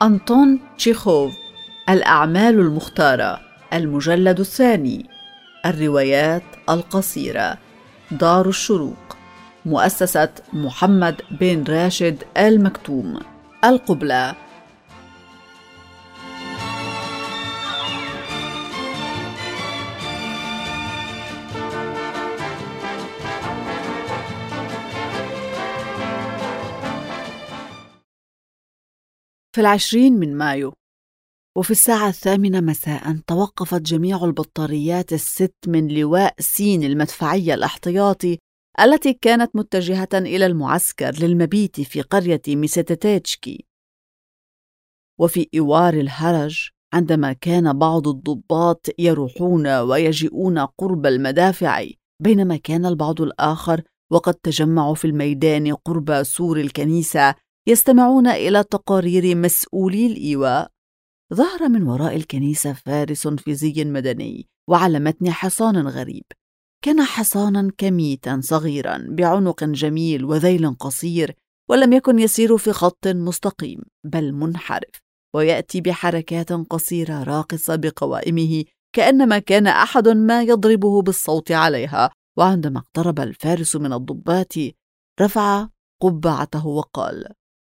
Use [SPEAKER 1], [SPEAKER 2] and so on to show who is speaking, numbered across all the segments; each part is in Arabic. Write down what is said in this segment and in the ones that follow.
[SPEAKER 1] أنطون تشيخوف. الأعمال المختارة، المجلد الثاني. الروايات القصيرة. دار الشروق. مؤسسة محمد بن راشد آل مكتوم. القبلة. في 20 من مايو، وفي الساعة 8 مساء، توقفت جميع البطاريات ال6 من لواء سين المدفعية الاحتياطي التي كانت متجهة إلى المعسكر للمبيت في قرية ميستيتشكي. وفي إيوار الهرج، عندما كان بعض الضباط يروحون ويجيئون قرب المدافع، بينما كان البعض الآخر وقد تجمعوا في الميدان قرب سور الكنيسة يستمعون إلى تقارير مسؤولي الإيواء، ظهر من وراء الكنيسة فارس في زي مدني وعلى متن حصان غريب. كان حصانا كميتا صغيرا بعنق جميل وذيل قصير، ولم يكن يسير في خط مستقيم بل منحرف، ويأتي بحركات قصيرة راقصة بقوائمه، كأنما كان أحد ما يضربه بالصوت عليها. وعندما اقترب الفارس من الضباط، رفع قبعته وقال: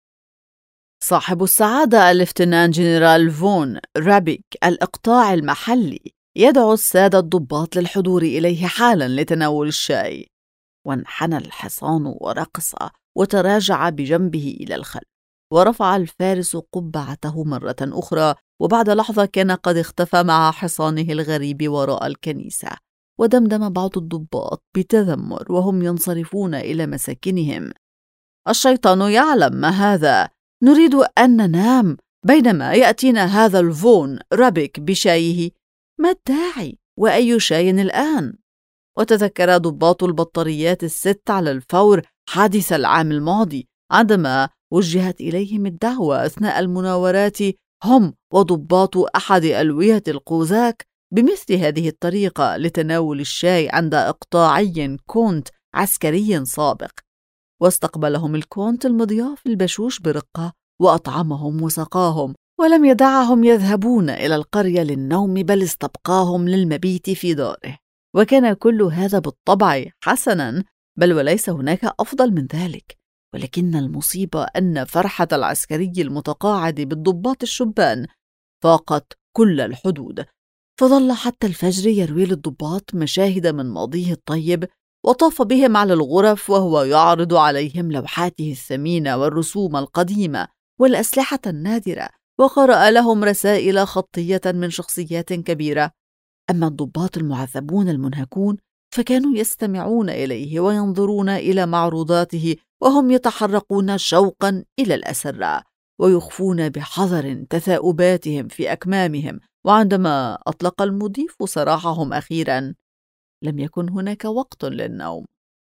[SPEAKER 1] صاحب السعادة الليفتنان جنرال فون رابيك الإقطاع المحلي يدعو السادة الضباط للحضور إليه حالا لتناول الشاي. وانحنى الحصان ورقص وتراجع بجنبه إلى الخلف، ورفع الفارس قبعته مرة أخرى، وبعد لحظة كان قد اختفى مع حصانه الغريب وراء الكنيسة. ودمدم بعض الضباط بتذمر وهم ينصرفون إلى مساكنهم: الشيطان يعلم ما هذا، نريد أن ننام بينما يأتينا هذا الفون رابيك بشايه. ما الداعي؟ وأي شاي الآن؟ وتذكر ضباط البطاريات ال6 على الفور حادث العام الماضي، عندما وجهت إليهم الدعوة أثناء المناورات هم وضباط أحد ألوية القوزاك بمثل هذه الطريقة لتناول الشاي عند إقطاعي كونت عسكري سابق. واستقبلهم الكونت المضياف البشوش برقة، وأطعمهم وسقاهم، ولم يدعهم يذهبون إلى القرية للنوم، بل استبقاهم للمبيت في داره. وكان كل هذا بالطبع حسنا، بل وليس هناك أفضل من ذلك. ولكن المصيبة أن فرحة العسكري المتقاعد بالضباط الشبان فاقت كل الحدود، فظل حتى الفجر يروي للضباط مشاهد من ماضيه الطيب، وطاف بهم على الغرف وهو يعرض عليهم لوحاته الثمينة والرسوم القديمة والأسلحة النادرة، وقرأ لهم رسائل خطية من شخصيات كبيرة. أما الضباط المعذبون المنهكون فكانوا يستمعون إليه وينظرون إلى معروضاته، وهم يتحرقون شوقا إلى الأسرة، ويخفون بحذر تثاؤباتهم في أكمامهم. وعندما أطلق المضيف سراحهم أخيرا، لم يكن هناك وقت للنوم.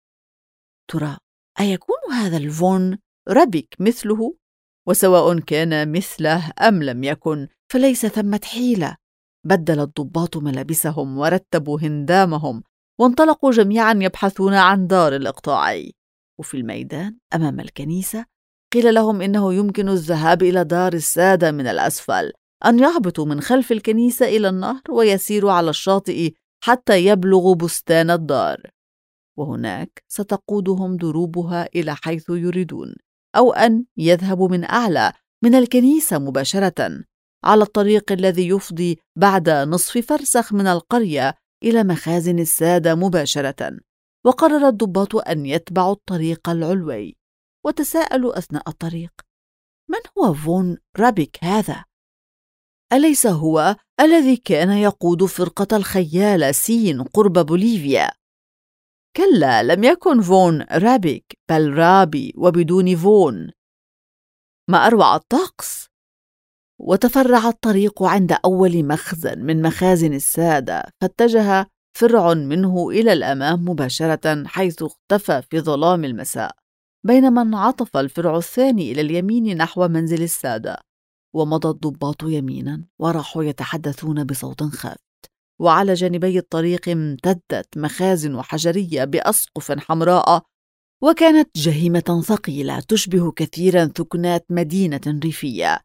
[SPEAKER 1] ترى أيكون هذا الفون رابيك مثله؟ وسواء كان مثله أم لم يكن، فليس ثمة حيلة. بدل الضباط ملابسهم ورتبوا هندامهم، وانطلقوا جميعا يبحثون عن دار الإقطاعي. وفي الميدان أمام الكنيسة قيل لهم إنه يمكن الذهاب إلى دار السادة من الأسفل، أن يهبطوا من خلف الكنيسة إلى النهر ويسيروا على الشاطئ حتى يبلغوا بستان الدار، وهناك ستقودهم دروبها إلى حيث يريدون، أو أن يذهبوا من أعلى من الكنيسة مباشرة على الطريق الذي يفضي بعد نصف فرسخ من القرية إلى مخازن السادة مباشرة. وقرر الضباط أن يتبعوا الطريق العلوي، وتساءلوا أثناء الطريق: من هو فون رابيك هذا؟ أليس هو الذي كان يقود فرقة الخيال سين قرب بوليفيا؟ كلا، لم يكن فون رابيك، بل رابي وبدون فون. ما أروع الطقس! وتفرع الطريق عند أول مخزن من مخازن السادة، فاتجه فرع منه إلى الأمام مباشرة، حيث اختفى في ظلام المساء، بينما انعطف الفرع الثاني إلى اليمين نحو منزل السادة. ومضى الضباط يمينا وراحوا يتحدثون بصوت خافت، وعلى جانبي الطريق امتدت مخازن حجرية بأسقف حمراء، وكانت جهيمة ثقيلة تشبه كثيرا ثكنات مدينة ريفية.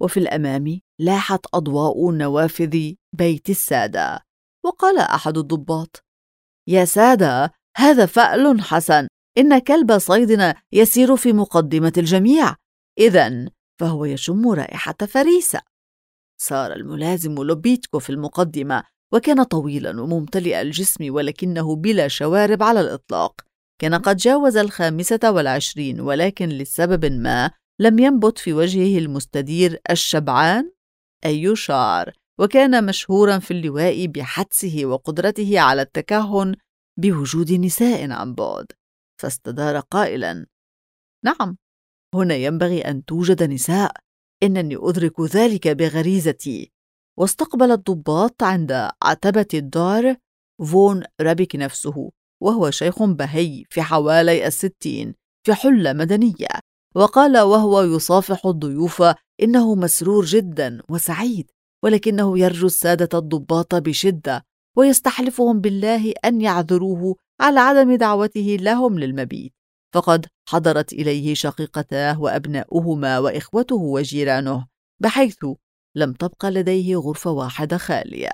[SPEAKER 1] وفي الأمام لاحت أضواء نوافذ بيت السادة. وقال أحد الضباط: يا سادة، هذا فأل حسن، إن كلب صيدنا يسير في مقدمة الجميع، إذن فهو يشم رائحة فريسة. صار الملازم لوبيتكو في المقدمة، وكان طويلا وممتلئ الجسم ولكنه بلا شوارب على الإطلاق. كان قد جاوز 25، ولكن لسبب ما لم ينبت في وجهه المستدير الشبعان أي شعر، وكان مشهورا في اللواء بحدسه وقدرته على التكهن بوجود نساء عن بعد، فاستدار قائلا: نعم، هنا ينبغي أن توجد نساء، إنني أدرك ذلك بغريزتي. واستقبل الضباط عند عتبة الدار فون رابيك نفسه، وهو شيخ بهي في حوالي 60 في حلة مدنية، وقال وهو يصافح الضيوف إنه مسرور جدا وسعيد، ولكنه يرجو السادة الضباط بشدة ويستحلفهم بالله أن يعذروه على عدم دعوته لهم للمبيت، فقد حضرت إليه شقيقتاه وأبناؤهما وإخوته وجيرانه، بحيث لم تبقى لديه غرفة واحدة خالية.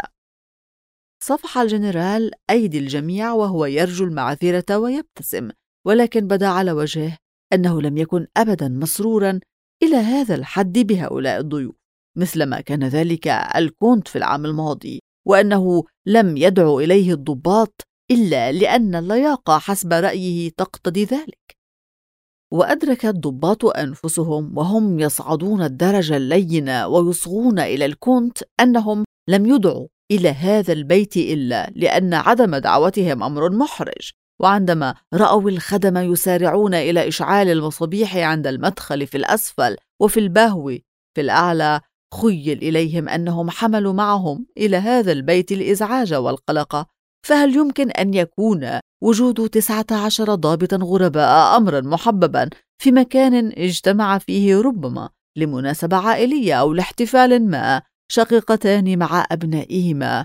[SPEAKER 1] صفح الجنرال أيدي الجميع وهو يرجو المعذرة ويبتسم، ولكن بدا على وجهه أنه لم يكن أبدا مسرورا إلى هذا الحد بهؤلاء الضيوف، مثلما كان ذلك الكونت في العام الماضي، وأنه لم يدعو إليه الضباط إلا لأن اللياقة حسب رأيه تقتضي ذلك. وأدرك الضباط أنفسهم وهم يصعدون الدرج اللين ويصغون إلى الكونت أنهم لم يدعوا إلى هذا البيت إلا لأن عدم دعوتهم أمر محرج. وعندما رأوا الخدم يسارعون إلى إشعال المصابيح عند المدخل في الأسفل وفي البهو في الأعلى، خيل إليهم أنهم حملوا معهم إلى هذا البيت الإزعاج والقلق. فهل يمكن أن يكون وجود 19 ضابطا غرباء أمرا محببا في مكان اجتمع فيه ربما لمناسبة عائلية أو لاحتفال ما شقيقتان مع أبنائهما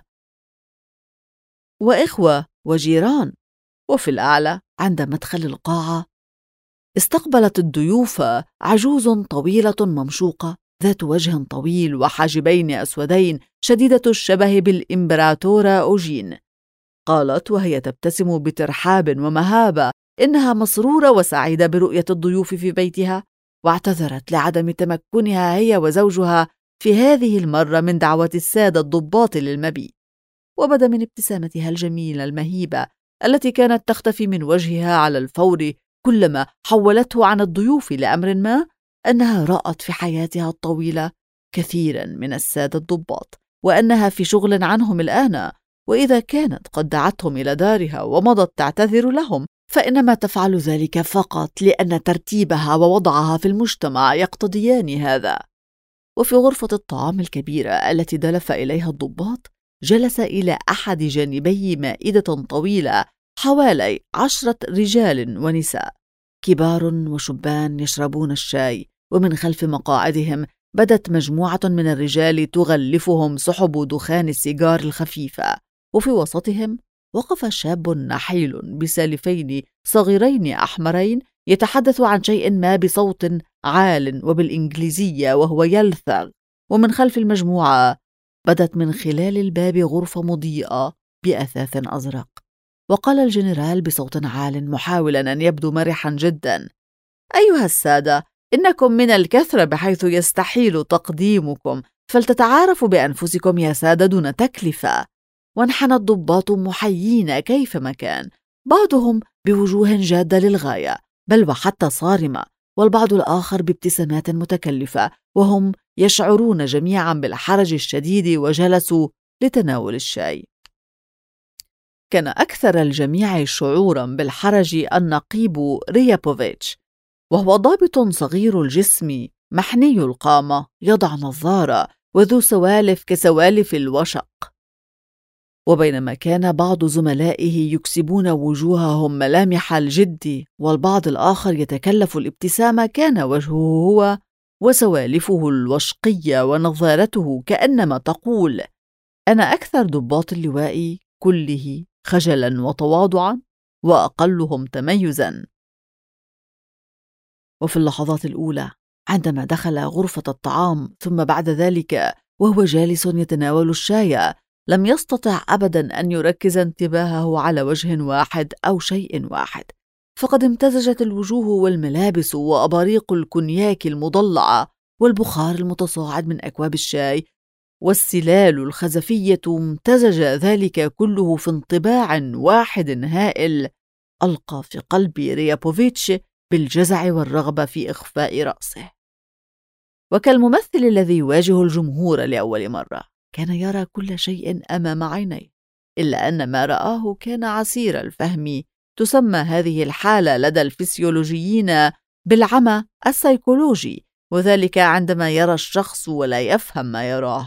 [SPEAKER 1] وإخوة وجيران؟ وفي الأعلى عند مدخل القاعة استقبلت الضيوف عجوز طويلة ممشوقة ذات وجه طويل وحاجبين أسودين شديدة الشبه بالإمبراطورة أوجين. قالت وهي تبتسم بترحاب ومهابة إنها مسرورة وسعيدة برؤية الضيوف في بيتها، واعتذرت لعدم تمكنها هي وزوجها في هذه المرة من دعوة السادة الضباط للمبيت. وبدا من ابتسامتها الجميلة المهيبة التي كانت تختفي من وجهها على الفور كلما حولته عن الضيوف لأمر ما، أنها رأت في حياتها الطويلة كثيرا من السادة الضباط، وأنها في شغل عنهم الآن، وإذا كانت قد دعتهم إلى دارها ومضت تعتذر لهم فإنما تفعل ذلك فقط لأن ترتيبها ووضعها في المجتمع يقتضيان هذا. وفي غرفة الطعام الكبيرة التي دلف إليها الضباط جلس إلى أحد جانبي مائدة طويلة حوالي 10 رجال ونساء كبار وشبان يشربون الشاي، ومن خلف مقاعدهم بدت مجموعة من الرجال تغلفهم سحب دخان السيجار الخفيفة، وفي وسطهم وقف شاب نحيل بسالفين صغيرين أحمرين يتحدث عن شيء ما بصوت عال وبالإنجليزية وهو يلثغ. ومن خلف المجموعة بدت من خلال الباب غرفة مضيئة بأثاث أزرق، وقال الجنرال بصوت عال محاولا أن يبدو مرحا جدا: أيها السادة، إنكم من الكثرة بحيث يستحيل تقديمكم، فلتتعارفوا بأنفسكم يا سادة دون تكلفة. وانحنى الضباط محيين كيفما كان، بعضهم بوجوه جادة للغاية بل وحتى صارمة، والبعض الآخر بابتسامات متكلفة، وهم يشعرون جميعا بالحرج الشديد وجلسوا لتناول الشاي. كان أكثر الجميع شعورا بالحرج النقيب ريابوفيتش، وهو ضابط صغير الجسم محني القامة يضع نظارة وذو سوالف كسوالف الوشق. وبينما كان بعض زملائه يكسبون وجوههم ملامح الجد والبعض الآخر يتكلف الابتسامة، كان وجهه هو وسوالفه الوشقية ونظارته كأنما تقول: أنا أكثر ضباط اللواء كله خجلا وتواضعا وأقلهم تميزا. وفي اللحظات الأولى عندما دخل غرفة الطعام ثم بعد ذلك وهو جالس يتناول الشاي لم يستطع أبدا أن يركز انتباهه على وجه واحد أو شيء واحد، فقد امتزجت الوجوه والملابس وأباريق الكونياك المضلعة والبخار المتصاعد من أكواب الشاي والسلال الخزفية امتزج ذلك كله في انطباع واحد هائل ألقى في قلب ريابوفيتش بالجزع والرغبة في إخفاء رأسه. وكالممثل الذي يواجه الجمهور لأول مرة كان يرى كل شيء أمام عينيه، إلا أن ما رآه كان عسير الفهم. تسمى هذه الحالة لدى الفسيولوجيين بالعمى السيكولوجي، وذلك عندما يرى الشخص ولا يفهم ما يراه.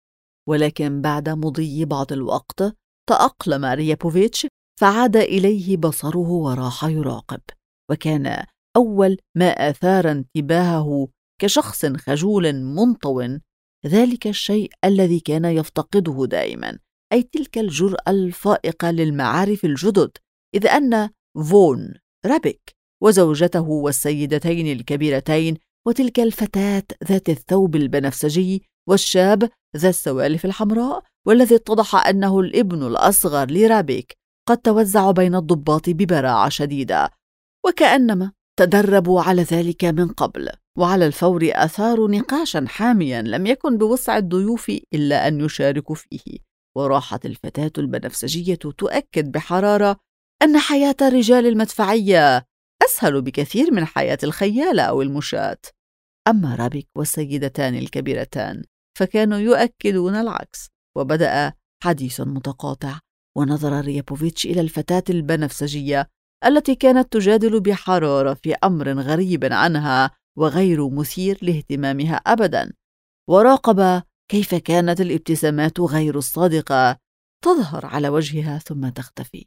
[SPEAKER 1] ولكن بعد مضي بعض الوقت تأقلم ريابوفيتش فعاد إليه بصره وراح يراقب، وكان أول ما أثار انتباهه كشخص خجول منطو ذلك الشيء الذي كان يفتقده دائما، أي تلك الجرأة الفائقة للمعارف الجدد، إذ أن فون رابيك وزوجته والسيدتين الكبيرتين وتلك الفتاة ذات الثوب البنفسجي والشاب ذا السوالف الحمراء والذي اتضح أنه الابن الأصغر لرابيك قد توزع بين الضباط ببراعة شديدة، وكأنما تدربوا على ذلك من قبل. وعلى الفور أثاروا نقاشا حاميا لم يكن بوسع الضيوف إلا أن يشاركوا فيه، وراحت الفتاة البنفسجية تؤكد بحرارة أن حياة الرجال المدفعية أسهل بكثير من حياة الخيالة أو المشاة. أما رابيك والسيدتان الكبيرتان فكانوا يؤكدون العكس، وبدأ حديث متقاطع. ونظر ريابوفيتش إلى الفتاة البنفسجية التي كانت تجادل بحرارة في أمر غريب عنها وغير مثير لاهتمامها أبدا، وراقب كيف كانت الابتسامات غير الصادقة تظهر على وجهها ثم تختفي.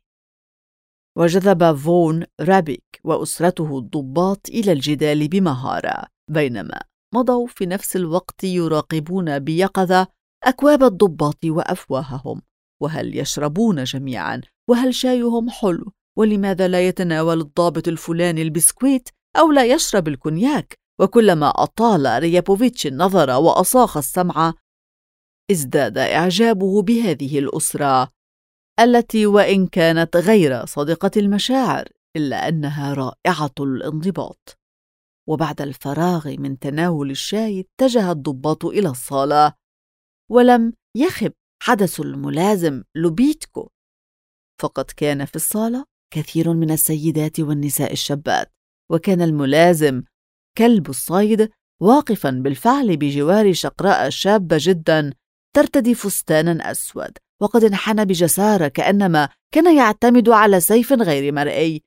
[SPEAKER 1] وجذب فون رابيك وأسرته الضباط إلى الجدال بمهارة، بينما مضوا في نفس الوقت يراقبون بيقظة أكواب الضباط وأفواههم، وهل يشربون جميعا، وهل شايهم حلو، ولماذا لا يتناول الضابط الفلاني البسكويت أو لا يشرب الكونياك. وكلما أطال ريابوفيتش النظر وأصاخ السمع ازداد إعجابه بهذه الأسرة التي وإن كانت غير صادقة المشاعر إلا أنها رائعة الانضباط. وبعد الفراغ من تناول الشاي اتجه الضباط إلى الصالة، ولم يخب حدث الملازم لوبيتكو، فقد كان في الصالة كثير من السيدات والنساء الشابات، وكان الملازم كلب الصيد واقفا بالفعل بجوار شقراء شابة جدا ترتدي فستانا أسود، وقد انحنى بجسارة كأنما كان يعتمد على سيف غير مرئي،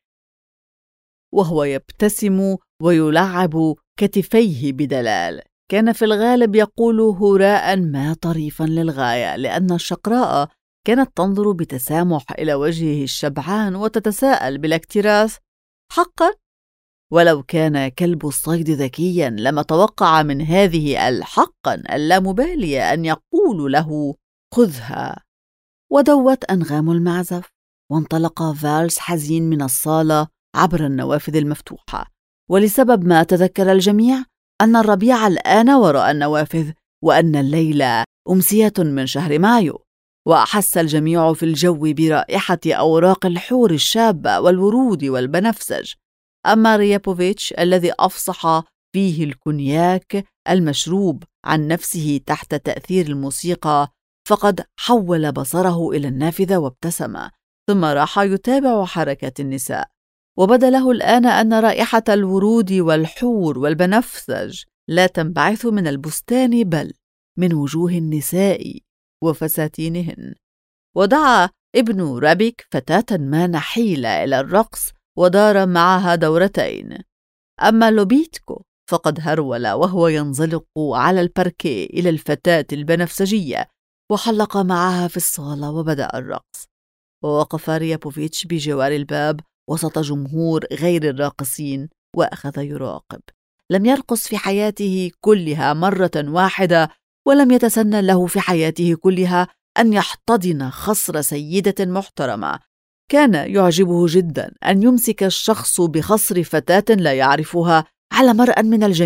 [SPEAKER 1] وهو يبتسم ويلعب كتفيه بدلال. كان في الغالب يقول هراء ما طريفا للغاية، لأن الشقراء كانت تنظر بتسامح إلى وجهه الشبعان وتتساءل بلا اكتراث: حقا؟ ولو كان كلب الصيد ذكيا لما توقع من هذه الحقا اللامبالية أن يقول له خذها. ودوت أنغام المعزف، وانطلق فالس حزين من الصالة عبر النوافذ المفتوحة، ولسبب ما تذكر الجميع أن الربيع الآن وراء النوافذ، وأن الليلة أمسية من شهر مايو، وأحس الجميع في الجو برائحة أوراق الحور الشابة والورود والبنفسج. أما ريابوفيتش الذي أفصح فيه الكونياك المشروب عن نفسه تحت تأثير الموسيقى فقد حول بصره إلى النافذة وابتسم، ثم راح يتابع حركات النساء، وبدا له الآن أن رائحة الورود والحور والبنفسج لا تنبعث من البستان بل من وجوه النساء وفساتينهن. ودعا ابن رابيك فتاة ما نحيلة إلى الرقص ودار معها دورتين. أما لوبيتكو فقد هرول وهو ينزلق على الباركيه إلى الفتاة البنفسجية وحلق معها في الصالة وبدأ الرقص. ووقف ريابوفيتش بجوار الباب وسط جمهور غير الراقصين وأخذ يراقب. لم يرقص في حياته كلها مرة واحدة، ولم يتسنى له في حياته كلها أن يحتضن خصر سيدة محترمة. كان يعجبه جدا أن يمسك الشخص بخصر فتاة لا يعرفها على مرأى من الجميع،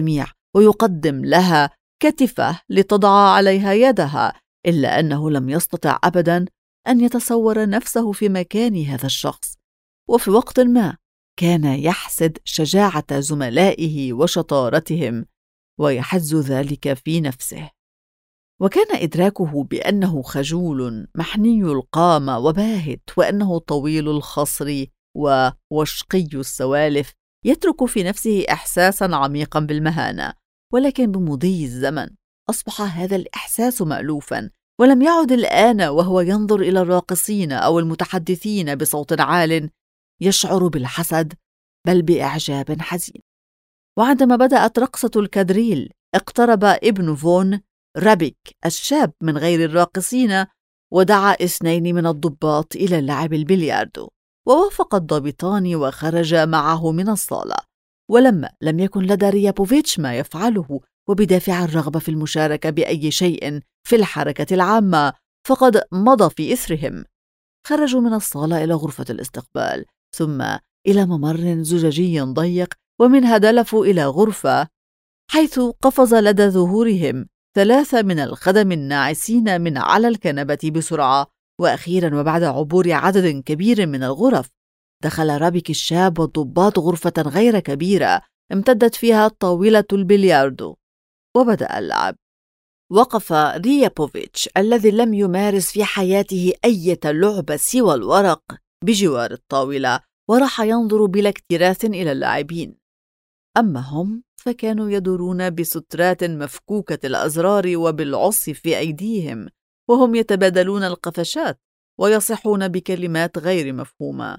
[SPEAKER 1] ويقدم لها كتفه لتضع عليها يدها، إلا أنه لم يستطع أبداً أن يتصور نفسه في مكان هذا الشخص. وفي وقت ما كان يحسد شجاعة زملائه وشطارتهم، ويحز ذلك في نفسه. وكان إدراكه بأنه خجول محني القامة وباهت، وأنه طويل الخصر ووشقي السوالف، يترك في نفسه إحساساً عميقاً بالمهانة. ولكن بمضي الزمن أصبح هذا الإحساس مألوفاً، ولم يعد الآن وهو ينظر إلى الراقصين أو المتحدثين بصوت عال يشعر بالحسد، بل بإعجاب حزين. وعندما بدأت رقصة الكادريل، اقترب ابن فون رابيك الشاب من غير الراقصين، ودعا 2 من الضباط إلى لعب البلياردو، ووافق الضابطان وخرج معه من الصالة. ولما لم يكن لدى ريابوفيتش ما يفعله، وبدافع الرغبة في المشاركة بأي شيء في الحركة العامة، فقد مضى في إثرهم. خرجوا من الصالة إلى غرفة الاستقبال، ثم إلى ممر زجاجي ضيق، ومنها دلفوا إلى غرفة حيث قفز لدى ظهورهم 3 من الخدم الناعسين من على الكنبة بسرعة. وأخيرا وبعد عبور عدد كبير من الغرف، دخل رابيك الشاب والضباط غرفة غير كبيرة امتدت فيها طاولة البلياردو، وبدأ اللعب. وقف ريابوفيتش الذي لم يمارس في حياته أي لعبة سوى الورق بجوار الطاولة، وراح ينظر بلا اكتراث إلى اللاعبين. أما هم فكانوا يدورون بسترات مفكوكة الأزرار وبالعصي في أيديهم، وهم يتبادلون القفشات ويصيحون بكلمات غير مفهومة.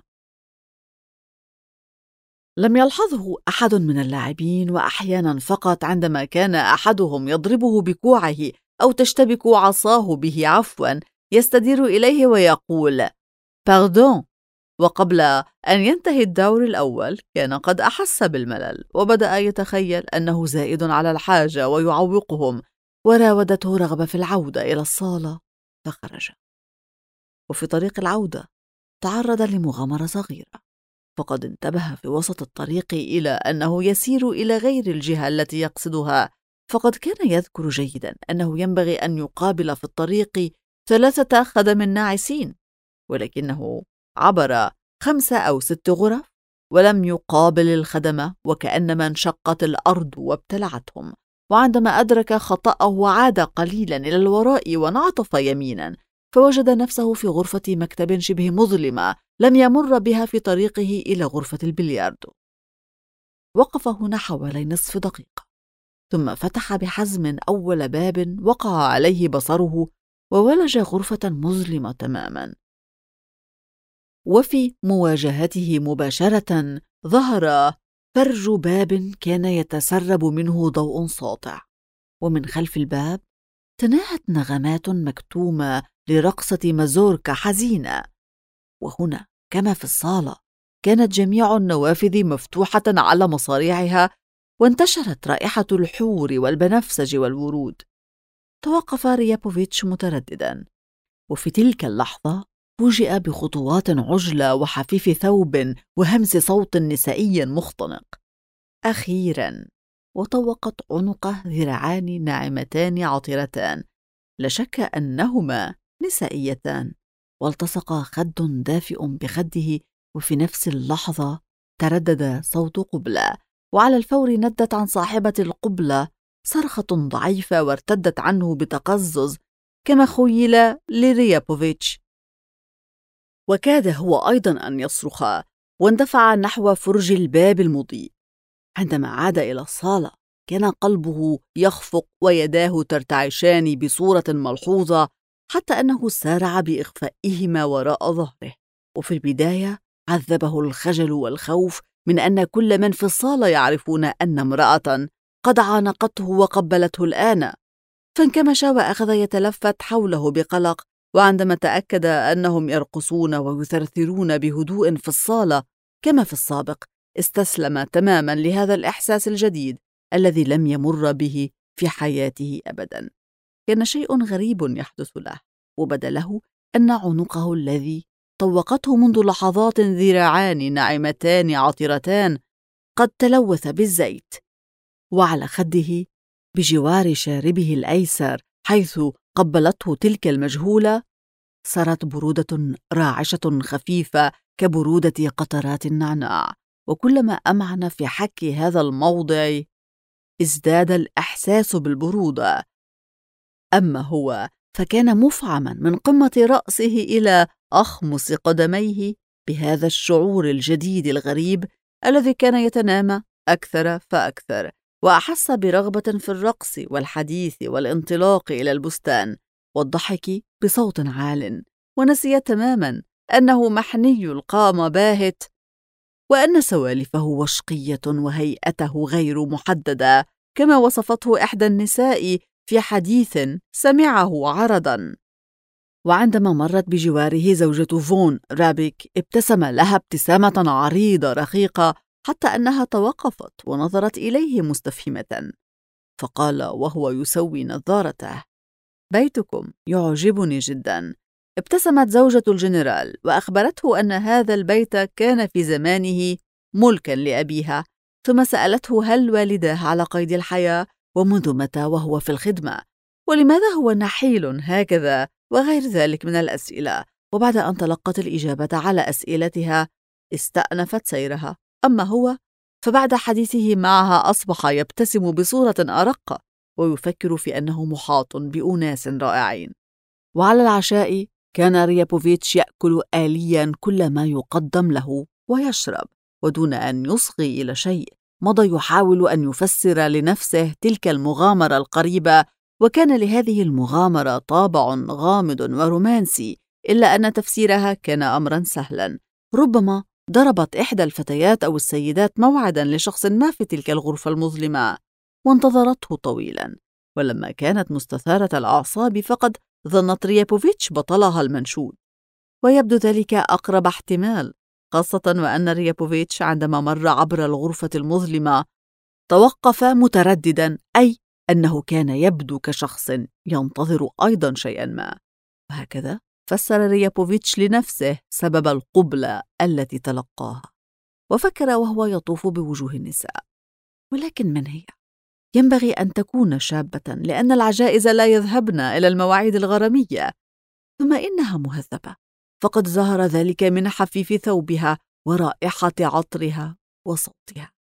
[SPEAKER 1] لم يلحظه أحد من اللاعبين، وأحيانا فقط عندما كان أحدهم يضربه بكوعه أو تشتبك عصاه به يستدير إليه ويقول باردون. وقبل أن ينتهي الدور الأول كان قد أحس بالملل، وبدأ يتخيل أنه زائد على الحاجة ويعوقهم، وراودته رغبة في العودة إلى الصالة فخرج. وفي طريق العودة تعرض لمغامرة صغيرة، فقد انتبه في وسط الطريق إلى أنه يسير إلى غير الجهة التي يقصدها. فقد كان يذكر جيدا أنه ينبغي أن يقابل في الطريق 3 خدم ناعسين، ولكنه عبر 5 أو 6 غرف ولم يقابل الخدمة، وكأنما انشقت الأرض وابتلعتهم. وعندما أدرك خطأه عاد قليلا إلى الوراء وانعطف يمينا، فوجد نفسه في غرفة مكتب شبه مظلمة لم يمر بها في طريقه إلى غرفة البلياردو. وقف هنا حوالي نصف دقيقة، ثم فتح بحزم أول باب وقع عليه بصره، وولج غرفة مظلمة تماما. وفي مواجهته مباشرة ظهر فرج باب كان يتسرب منه ضوء ساطع، ومن خلف الباب تناهت نغمات مكتومة لرقصة مازوركا حزينة. وهنا كما في الصالة كانت جميع النوافذ مفتوحة على مصاريعها، وانتشرت رائحة الحور والبنفسج والورود. توقف ريابوفيتش مترددا، وفي تلك اللحظة فوجئ بخطوات عجلة وحفيف ثوب وهمس صوت نسائي مختنق. أخيرا وطوقت عنقه ذراعان ناعمتان عطرتان، لا شك أنهما نسائيتان، والتصق خد دافئ بخده، وفي نفس اللحظة تردد صوت قبلة، وعلى الفور ندت عن صاحبة القبلة صرخة ضعيفة وارتدت عنه بتقزز كما خيل لريابوفيتش، وكاد هو أيضا أن يصرخ، واندفع نحو فرج الباب المضيء. عندما عاد إلى الصالة كان قلبه يخفق ويداه ترتعشان بصورة ملحوظة، حتى أنه سارع بإخفائهما وراء ظهره. وفي البداية عذبه الخجل والخوف من أن كل من في الصالة يعرفون أن امرأة قد عانقته وقبلته الآن، فانكمش وأخذ يتلفت حوله بقلق. وعندما تأكد أنهم يرقصون ويثرثرون بهدوء في الصالة كما في السابق، استسلم تماما لهذا الإحساس الجديد الذي لم يمر به في حياته أبدا. كان شيء غريب يحدث له، وبدا له أن عنقه الذي طوقته منذ لحظات ذراعان ناعمتان عطرتان قد تلوث بالزيت. وعلى خده بجوار شاربه الأيسر حيث قبلته تلك المجهولة صارت برودة راعشة خفيفة كبرودة قطرات النعناع، وكلما أمعن في حك هذا الموضع ازداد الإحساس بالبرودة. أما هو فكان مفعما من قمة رأسه إلى أخمص قدميه بهذا الشعور الجديد الغريب الذي كان يتنامى أكثر فأكثر، وأحس برغبة في الرقص والحديث والانطلاق إلى البستان والضحك بصوت عال، ونسي تماما أنه محني القامة باهت، وأن سوالفه وشقية وهيئته غير محددة كما وصفته إحدى النساء في حديث سمعه عرضا. وعندما مرت بجواره زوجة فون رابيك ابتسم لها ابتسامة عريضة رقيقة حتى أنها توقفت ونظرت إليه مستفهمة، فقال وهو يسوي نظارته: بيتكم يعجبني جدا. ابتسمت زوجة الجنرال وأخبرته أن هذا البيت كان في زمانه ملكا لأبيها، ثم سألته هل والداه على قيد الحياة ومنذ متى وهو في الخدمة، ولماذا هو نحيل هكذا وغير ذلك من الأسئلة. وبعد أن تلقت الإجابة على أسئلتها استأنفت سيرها. أما هو فبعد حديثه معها أصبح يبتسم بصورة أرق ويفكر في أنه محاط بأناس رائعين. وعلى العشاء كان ريابوفيتش يأكل آليا كل ما يقدم له ويشرب، ودون أن يصغي إلى شيء مضى يحاول أن يفسر لنفسه تلك المغامرة القريبة، وكان لهذه المغامرة طابع غامض ورومانسي، إلا أن تفسيرها كان أمرا سهلا. ربما ضربت إحدى الفتيات أو السيدات موعدا لشخص ما في تلك الغرفة المظلمة وانتظرته طويلا، ولما كانت مستثارة الأعصاب فقد ظنت ريابوفيتش بطلها المنشود، ويبدو ذلك أقرب احتمال، خاصة وأن ريابوفيتش عندما مر عبر الغرفة المظلمة توقف مترددا، أي أنه كان يبدو كشخص ينتظر أيضا شيئا ما. وهكذا فسر ريابوفيتش لنفسه سبب القبلة التي تلقاها، وفكر وهو يطوف بوجوه النساء: ولكن من هي؟ ينبغي أن تكون شابة، لأن العجائز لا يذهبن إلى المواعيد الغرامية، ثم إنها مهذبة، فقد ظهر ذلك من حفيف ثوبها ورائحة عطرها وصوتها.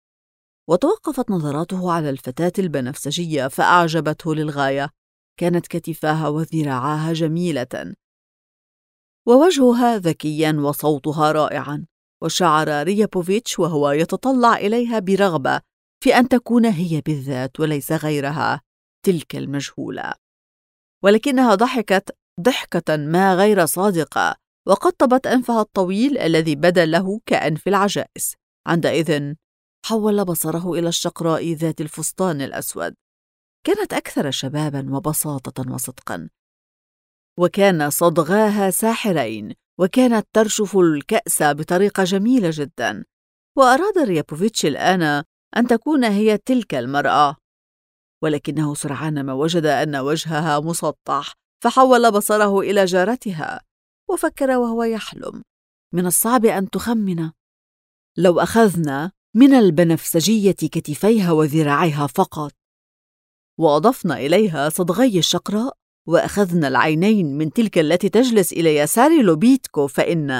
[SPEAKER 1] وتوقفت نظراته على الفتاة البنفسجية فأعجبته للغاية، كانت كتفاها وذراعاها جميلة ووجهها ذكيا وصوتها رائعا، وشعر ريابوفيتش وهو يتطلع إليها برغبة في أن تكون هي بالذات وليس غيرها تلك المجهولة. ولكنها ضحكت ضحكة ما غير صادقة، وقطبت أنفها الطويل الذي بدا له كأنف العجائز. عندئذ حول بصره إلى الشقراء ذات الفستان الأسود، كانت أكثر شبابا وبساطة وصدقا، وكان صدغاها ساحرين، وكانت ترشف الكأس بطريقة جميلة جدا. وأراد ريابوفيتش الآن أن تكون هي تلك المرأة، ولكنه سرعان ما وجد أن وجهها مسطح، فحول بصره إلى جارتها وفكر وهو يحلم: من الصعب أن تخمن، لو أخذنا من البنفسجية كتفيها وذراعيها فقط، وأضفنا إليها صدغي الشقراء، وأخذنا العينين من تلك التي تجلس إلى يسار لوبيتكو، فإن...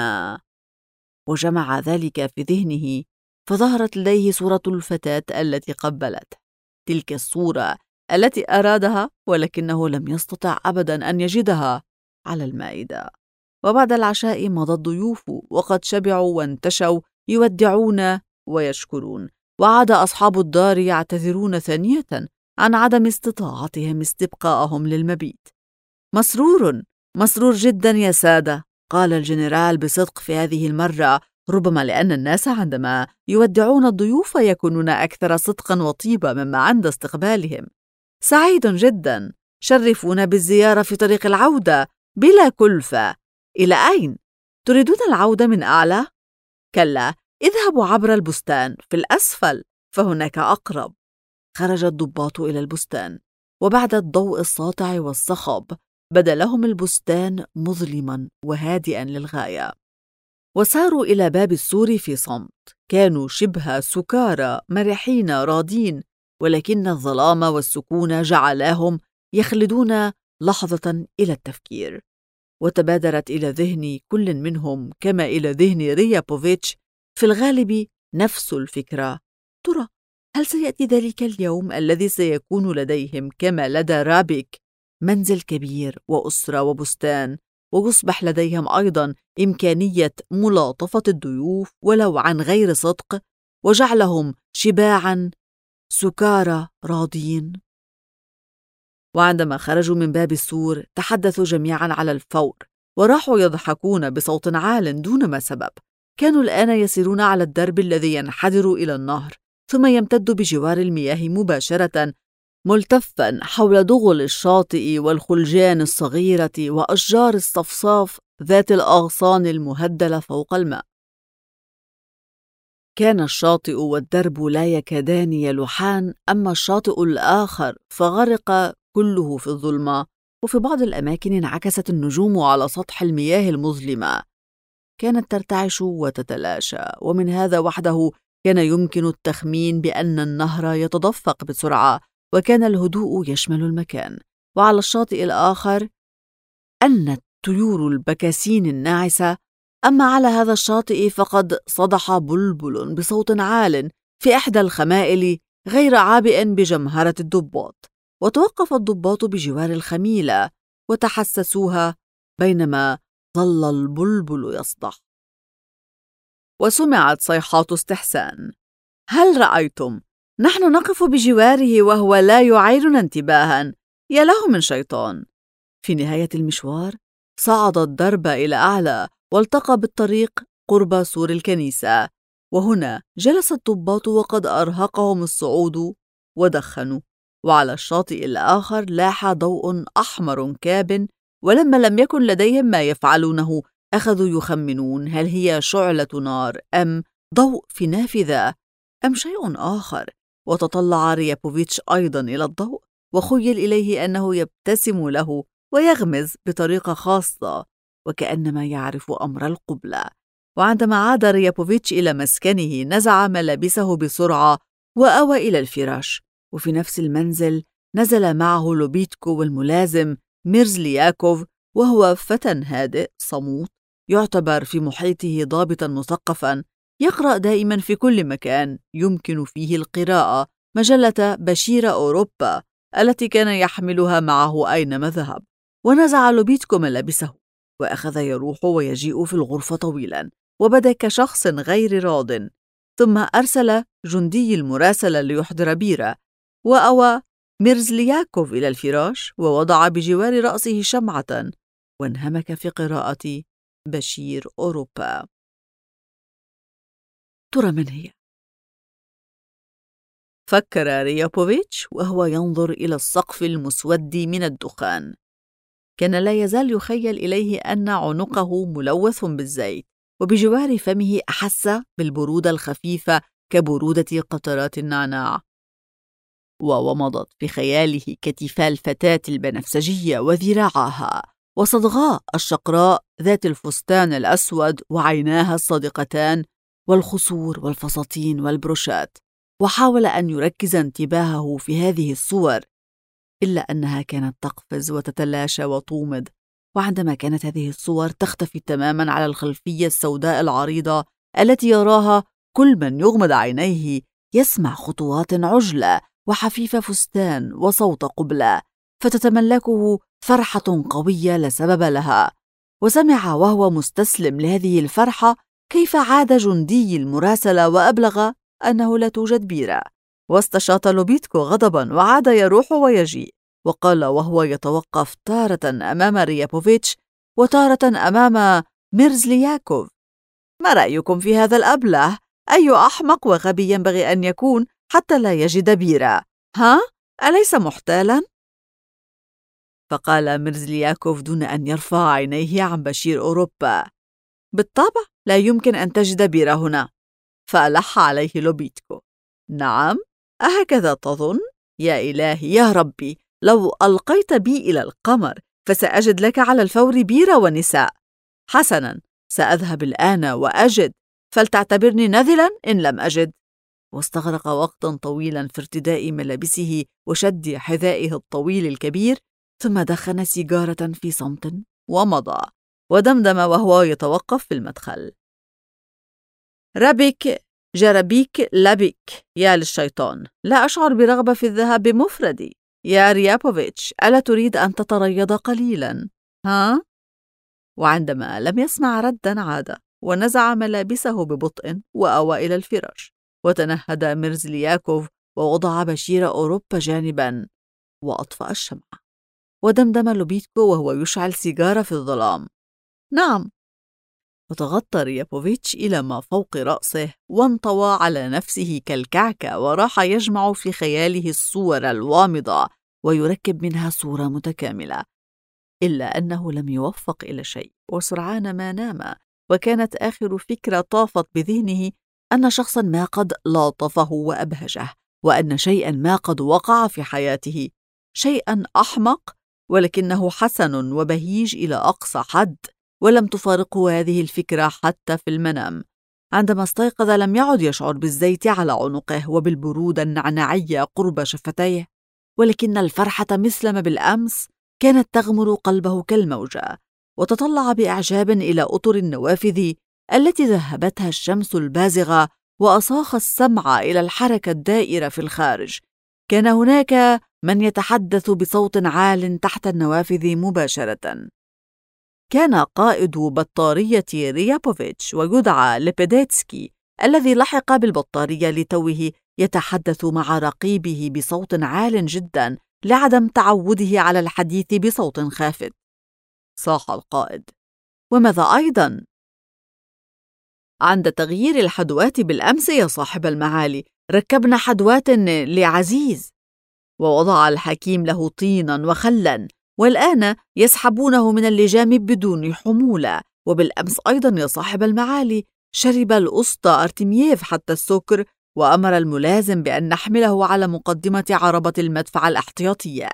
[SPEAKER 1] وجمع ذلك في ذهنه، فظهرت لديه صورة الفتاة التي قبلته، تلك الصورة التي أرادها، ولكنه لم يستطع أبدا أن يجدها على المائدة. وبعد العشاء مضى الضيوف وقد شبعوا وانتشوا يودعون ويشكرون، وعاد أصحاب الدار يعتذرون ثانية عن عدم استطاعتهم استبقاءهم للمبيت. مسرور جدا يا سادة، قال الجنرال بصدق في هذه المرة، ربما لأن الناس عندما يودعون الضيوف يكونون أكثر صدقا وطيبة مما عند استقبالهم. سعيد جدا، شرفونا بالزيارة في طريق العودة بلا كلفة. إلى أين؟ تريدون العودة من أعلى؟ كلا، اذهبوا عبر البستان في الأسفل فهناك أقرب. خرج الضباط إلى البستان، وبعد الضوء الساطع والصخب بدا لهم البستان مظلما وهادئا للغاية، وساروا إلى باب السور في صمت. كانوا شبه سكارى مرحين راضين، ولكن الظلام والسكون جعلاهم يخلدون لحظة إلى التفكير. وتبادرت إلى ذهن كل منهم كما إلى ذهن ريابوفيتش في الغالب نفس الفكرة: ترى هل سيأتي ذلك اليوم الذي سيكون لديهم كما لدى رابيك منزل كبير وأسرة وبستان، ويصبح لديهم أيضا إمكانية ملاطفة الضيوف ولو عن غير صدق، وجعلهم شباعا سكارى راضين؟ وعندما خرجوا من باب السور تحدثوا جميعا على الفور، وراحوا يضحكون بصوت عال دون ما سبب. كانوا الآن يسيرون على الدرب الذي ينحدر إلى النهر ثم يمتد بجوار المياه مباشرة، ملتفا حول دغل الشاطئ والخلجان الصغيرة وأشجار الصفصاف ذات الأغصان المهدلة فوق الماء. كان الشاطئ والدرب لا يكادان يلوحان، أما الشاطئ الآخر فغرق كله في الظلمة، وفي بعض الأماكن انعكست النجوم على سطح المياه المظلمة، كانت ترتعش وتتلاشى، ومن هذا وحده كان يمكن التخمين بأن النهر يتدفق بسرعة، وكان الهدوء يشمل المكان. وعلى الشاطئ الآخر أنت طيور البكاسين الناعسة، أما على هذا الشاطئ فقد صدح بلبل بصوت عال في إحدى الخمائل غير عابئ بجمهرة الضباط، وتوقف الضباط بجوار الخميلة وتحسسوها بينما ظل البلبل يصدح. وسمعت صيحات استحسان: هل رأيتم؟ نحن نقف بجواره وهو لا يعيرنا انتباها، يا له من شيطان. في نهاية المشوار صعد الدرب إلى أعلى والتقى بالطريق قرب سور الكنيسة، وهنا جلس الضباط وقد أرهقهم الصعود ودخنوا. وعلى الشاطئ الآخر لاح ضوء أحمر كاب، ولما لم يكن لديهم ما يفعلونه أخذوا يخمنون هل هي شعلة نار أم ضوء في نافذة أم شيء آخر. وتطلع ريابوفيتش أيضا إلى الضوء، وخيل إليه أنه يبتسم له ويغمز بطريقة خاصة وكأنما يعرف أمر القبلة. وعندما عاد ريابوفيتش إلى مسكنه نزع ملابسه بسرعة وأوى إلى الفراش. وفي نفس المنزل نزل معه لوبيتكو والملازم ميرزلياكوف، وهو فتى هادئ صموت يعتبر في محيطه ضابطا مثقفا، يقرأ دائما في كل مكان يمكن فيه القراءة مجلة بشير أوروبا التي كان يحملها معه أينما ذهب. ونزع لوبيتكو ملابسه وأخذ يروح ويجيء في الغرفة طويلا، وبدا كشخص غير راض. ثم أرسل جندي المراسلة ليحضر بيرة، وأوى ميرزلياكوف إلى الفراش ووضع بجوار رأسه شمعة وانهمك في قراءة بشير أوروبا. ترى من هي؟ فكر ريابوفيتش وهو ينظر إلى السقف المسود من الدخان. كان لا يزال يخيل إليه أن عنقه ملوث بالزيت، وبجوار فمه أحس بالبرودة الخفيفة كبرودة قطرات النعناع. وومضت في خياله كتفا الفتاة البنفسجية وذراعها وصدغاء الشقراء ذات الفستان الأسود وعيناها الصادقتان والخصور والفساتين والبروشات. وحاول أن يركز انتباهه في هذه الصور، إلا أنها كانت تقفز وتتلاشى وتومض. وعندما كانت هذه الصور تختفي تماما على الخلفية السوداء العريضة التي يراها كل من يغمض عينيه، يسمع خطوات عجلة وحفيف فستان وصوت قبلة، فتتملكه فرحة قوية لا سبب لها. وسمع وهو مستسلم لهذه الفرحة كيف عاد جندي المراسلة وأبلغ أنه لا توجد بيرة. واستشاط لوبيتكو غضبا وعاد يروح ويجيء، وقال وهو يتوقف تارة أمام ريابوفيتش وتارة أمام ميرزلياكوف: ما رأيكم في هذا الأبله؟ أي أحمق وغبي ينبغي أن يكون حتى لا يجد بيرة؟ ها؟ أليس محتالا؟ فقال ميرزلياكوف دون أن يرفع عينيه عن بشير أوروبا: بالطبع لا يمكن أن تجد بيرة هنا. فألح عليه لوبيتكو: نعم، أهكذا تظن؟ يا إلهي يا ربي، لو ألقيت بي إلى القمر فسأجد لك على الفور بيرة ونساء. حسنا، سأذهب الآن وأجد، فلتعتبرني نذلا إن لم أجد. واستغرق وقتا طويلا في ارتداء ملابسه وشد حذائه الطويل الكبير، ثم دخن سيجارة في صمت ومضى، ودمدم وهو يتوقف في المدخل: ربك جربيك لبك يا للشيطان، لا أشعر برغبة في الذهاب بمفردي. يا ريابوفيتش، ألا تريد أن تتريض قليلا؟ ها؟ وعندما لم يسمع ردا عاد ونزع ملابسه ببطء وأوى إلى الفراش، وتنهد ميرزلياكوف ووضع بشير أوروبا جانبا وأطفأ الشمعة، ودمدم لوبيتكو وهو يشعل سيجارة في الظلام: نعم. وتغطى ريابوفيتش إلى ما فوق رأسه وانطوى على نفسه كالكعكة، وراح يجمع في خياله الصور الوامضة ويركب منها صورة متكاملة، إلا أنه لم يوفق إلى شيء، وسرعان ما نام. وكانت آخر فكرة طافت بذهنه أن شخصا ما قد لاطفه وأبهجه، وأن شيئا ما قد وقع في حياته، شيئا أحمق ولكنه حسن وبهيج إلى أقصى حد. ولم تفارقه هذه الفكرة حتى في المنام. عندما استيقظ لم يعد يشعر بالزيت على عنقه وبالبرودة النعنعية قرب شفتيه، ولكن الفرحة مثل ما بالأمس كانت تغمر قلبه كالموجة. وتطلع بإعجاب إلى أطر النوافذ التي ذهبتها الشمس البازغة، وأصاخ السمع إلى الحركة الدائرة في الخارج. كان هناك من يتحدث بصوت عال تحت النوافذ مباشرة. كان قائد بطارية ريابوفيتش ويدعى ليبيديتسكي، الذي لحق بالبطارية لتوه يتحدث مع رقيبه بصوت عال جدا لعدم تعوده على الحديث بصوت خافت. صاح القائد: وماذا أيضا؟ عند تغيير الحدوات بالأمس يا صاحب المعالي، ركبنا حدوات لعزيز، ووضع الحكيم له طينا وخلا، والآن يسحبونه من اللجام بدون حمولة. وبالأمس أيضا يا صاحب المعالي شرب الأسطى أرتمييف حتى السكر، وأمر الملازم بأن نحمله على مقدمة عربة المدفع الاحتياطية.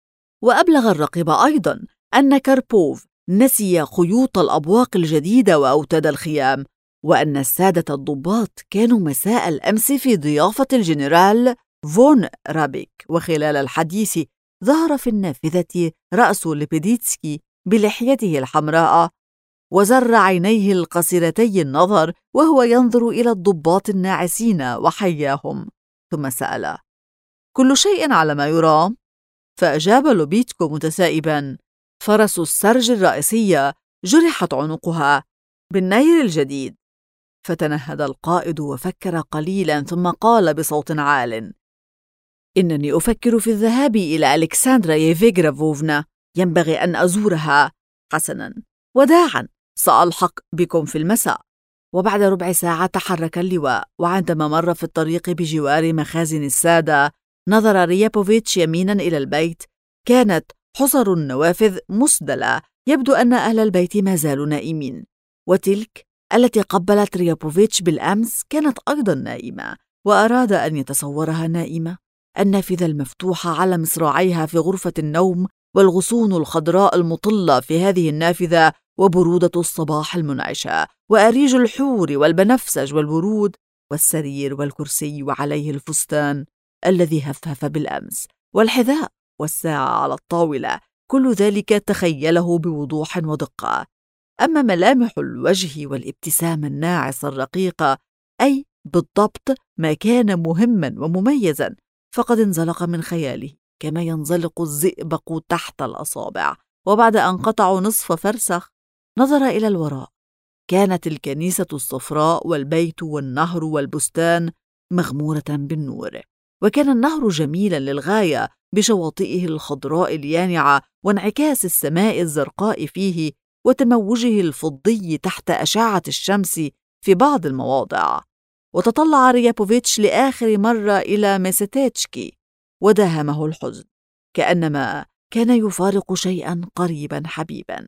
[SPEAKER 1] وأبلغ الرقيب أيضا أن كاربوف نسي خيوط الأبواق الجديدة وأوتاد الخيام، وأن السادة الضباط كانوا مساء الأمس في ضيافة الجنرال فون رابيك. وخلال الحديث ظهر في النافذة رأس ليبيديتسكي بلحيته الحمراء، وزر عينيه القصيرتي النظر وهو ينظر إلى الضباط الناعسين وحياهم، ثم سأل: كل شيء على ما يرام؟ فأجاب لوبيتكو متسائبا: فرس السرج الرئيسية جرحت عنقها بالنير الجديد. فتنهد القائد وفكر قليلا، ثم قال بصوت عال: إنني أفكر في الذهاب إلى ألكسندرا ييفيغرافوفنا، ينبغي أن أزورها. حسنا، وداعا، سألحق بكم في المساء. وبعد ربع ساعة تحرك اللواء، وعندما مر في الطريق بجوار مخازن السادة نظر ريابوفيتش يمينا إلى البيت. كانت حصر النوافذ مسدلة، يبدو أن أهل البيت ما زالوا نائمين. وتلك التي قبلت ريابوفيتش بالأمس كانت أيضا نائمة، وأراد أن يتصورها نائمة. النافذة المفتوحة على مصراعيها في غرفة النوم، والغصون الخضراء المطلة في هذه النافذة، وبرودة الصباح المنعشة، وأريج الحور والبنفسج والورود، والسرير والكرسي وعليه الفستان الذي هفهف بالأمس، والحذاء والساعة على الطاولة. كل ذلك تخيله بوضوح ودقة. أما ملامح الوجه والابتسامة الناعسة الرقيقة، أي بالضبط ما كان مهما ومميزا، فقد انزلق من خياله كما ينزلق الزئبق تحت الأصابع. وبعد أن قطعوا نصف فرسخ نظر إلى الوراء. كانت الكنيسة الصفراء والبيت والنهر والبستان مغمورة بالنور، وكان النهر جميلا للغاية بشواطئه الخضراء اليانعة وانعكاس السماء الزرقاء فيه وتموجه الفضي تحت أشعة الشمس في بعض المواضع. وتطلع ريابوفيتش لآخر مرة إلى ميستيتشكي وداهمه الحزن، كأنما كان يفارق شيئا قريبا حبيبا.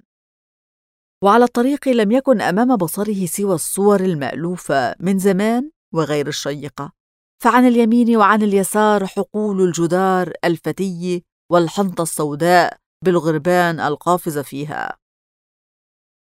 [SPEAKER 1] وعلى الطريق لم يكن أمام بصره سوى الصور المألوفة من زمان وغير الشيقة، فعن اليمين وعن اليسار حقول الجدار الفتي والحنطة السوداء بالغربان القافزة فيها.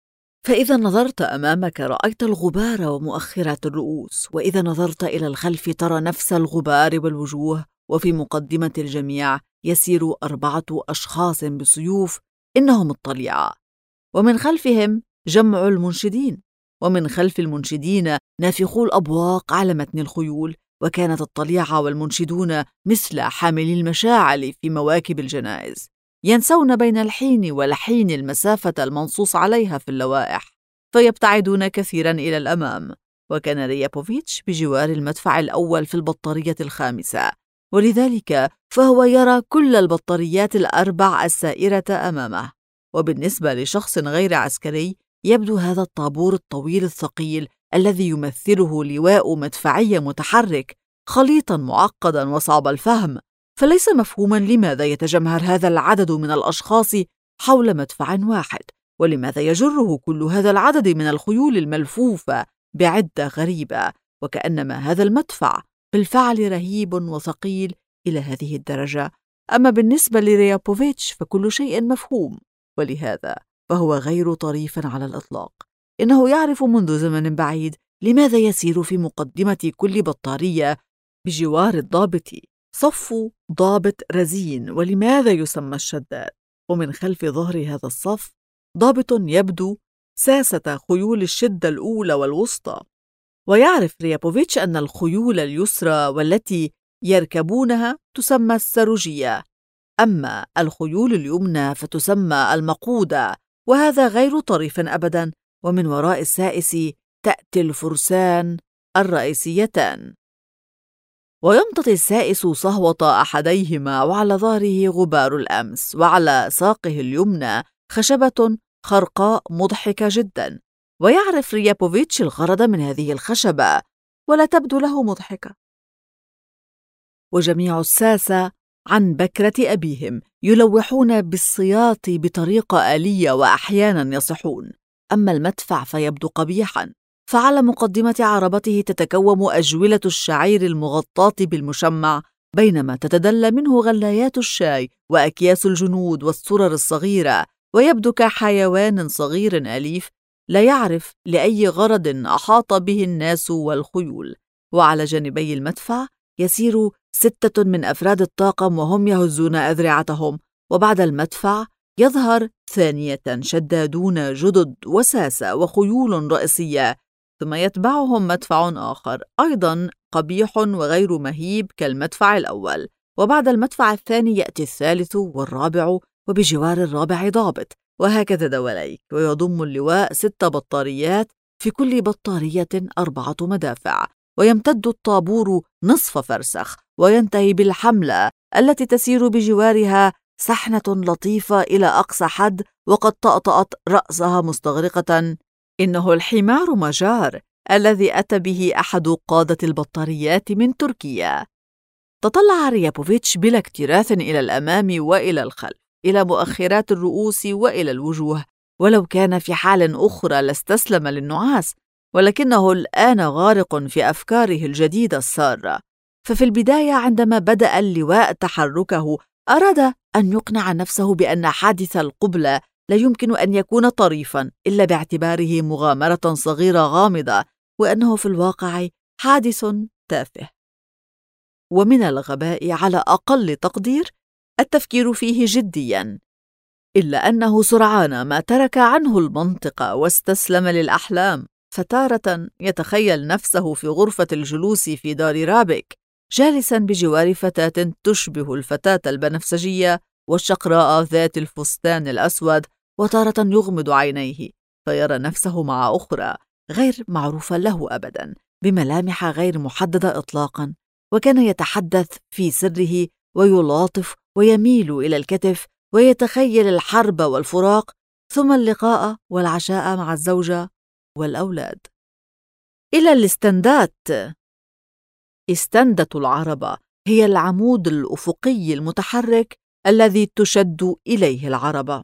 [SPEAKER 1] فإذا نظرت أمامك رأيت الغبار ومؤخرات الرؤوس، وإذا نظرت إلى الخلف ترى نفس الغبار والوجوه، وفي مقدمة الجميع يسير 4 أشخاص بسيوف إنهم الطليعة، ومن خلفهم جمع المنشدين، ومن خلف المنشدين نافخو الأبواق على متن الخيول، وكانت الطليعة والمنشدون مثل حاملي المشاعل في مواكب الجنائز، ينسون بين الحين والحين المسافة المنصوص عليها في اللوائح، فيبتعدون كثيرا إلى الأمام. وكان ريابوفيتش بجوار المدفع الأول في البطارية الخامسة، ولذلك فهو يرى كل البطاريات ال4 السائرة أمامه. وبالنسبة لشخص غير عسكري يبدو هذا الطابور الطويل الثقيل الذي يمثله لواء مدفعي متحرك خليطا معقدا وصعب الفهم، فليس مفهوما لماذا يتجمهر هذا العدد من الأشخاص حول مدفع واحد، ولماذا يجره كل هذا العدد من الخيول الملفوفة بعدة غريبة، وكأنما هذا المدفع بالفعل رهيب وثقيل إلى هذه الدرجة. أما بالنسبة لريابوفيتش فكل شيء مفهوم، ولهذا فهو غير طريف على الإطلاق. إنه يعرف منذ زمن بعيد لماذا يسير في مقدمة كل بطارية بجوار الضابط صف ضابط رزين، ولماذا يسمى الشداد، ومن خلف ظهر هذا الصف ضابط يبدو ساسة خيول الشدة الأولى والوسطى. ويعرف ريابوفيتش أن الخيول اليسرى والتي يركبونها تسمى السروجية، أما الخيول اليمنى فتسمى المقودة، وهذا غير طريف أبدا. ومن وراء السائس تأتي الفرسان الرئيسيتان، ويمتطي السائس صهوة أحديهما وعلى ظهره غبار الأمس، وعلى ساقه اليمنى خشبة خرقاء مضحكة جدا. ويعرف ريابوفيتش الغرض من هذه الخشبة ولا تبدو له مضحكة. وجميع الساسة عن بكرة أبيهم يلوحون بالسياط بطريقة آلية وأحيانا يصحون. أما المدفع فيبدو قبيحا، فعلى مقدمة عربته تتكوم أجولة الشعير المغطاة بالمشمع، بينما تتدلى منه غلايات الشاي وأكياس الجنود والسرر الصغيرة، ويبدو كحيوان صغير أليف لا يعرف لأي غرض أحاط به الناس والخيول. وعلى جانبي المدفع يسير 6 من أفراد الطاقم وهم يهزون أذرعتهم، وبعد المدفع يظهر ثانية شدادون جدد وساسة وخيول رئيسية، ثم يتبعهم مدفع آخر أيضا قبيح وغير مهيب كالمدفع الأول، وبعد المدفع الثاني يأتي الثالث والرابع، وبجوار الرابع ضابط، وهكذا دواليك. ويضم اللواء 6 بطاريات، في كل بطارية 4 مدافع، ويمتد الطابور نصف فرسخ، وينتهي بالحملة التي تسير بجوارها سحنة لطيفة إلى أقصى حد وقد طأطأت رأسها مستغرقة. إنه الحمار مجار الذي أتى به أحد قادة البطاريات من تركيا. تطلع ريابوفيتش بلا اكتراث إلى الأمام وإلى الخلف، إلى مؤخرات الرؤوس وإلى الوجوه، ولو كان في حال أخرى لاستسلم للنعاس، ولكنه الآن غارق في أفكاره الجديدة السارة. ففي البداية عندما بدأ اللواء تحركه أراد أن يقنع نفسه بأن حادث القبلة لا يمكن أن يكون طريفاً إلا باعتباره مغامرة صغيرة غامضة، وأنه في الواقع حادث تافه، ومن الغباء على أقل تقدير التفكير فيه جدياً. إلا أنه سرعان ما ترك عنه المنطق واستسلم للأحلام، فتارة يتخيل نفسه في غرفة الجلوس في دار رابك جالساً بجوار فتاة تشبه الفتاة البنفسجية والشقراء ذات الفستان الأسود، وتارة يغمض عينيه فيرى نفسه مع أخرى غير معروفة له أبداً، بملامح غير محددة إطلاقاً، وكان يتحدث في سره ويلاطف ويميل إلى الكتف ويتخيل الحرب والفراق، ثم اللقاء والعشاء مع الزوجة والأولاد. إلى الاستندات. استندة العربة هي العمود الأفقي المتحرك الذي تشد إليه العربة.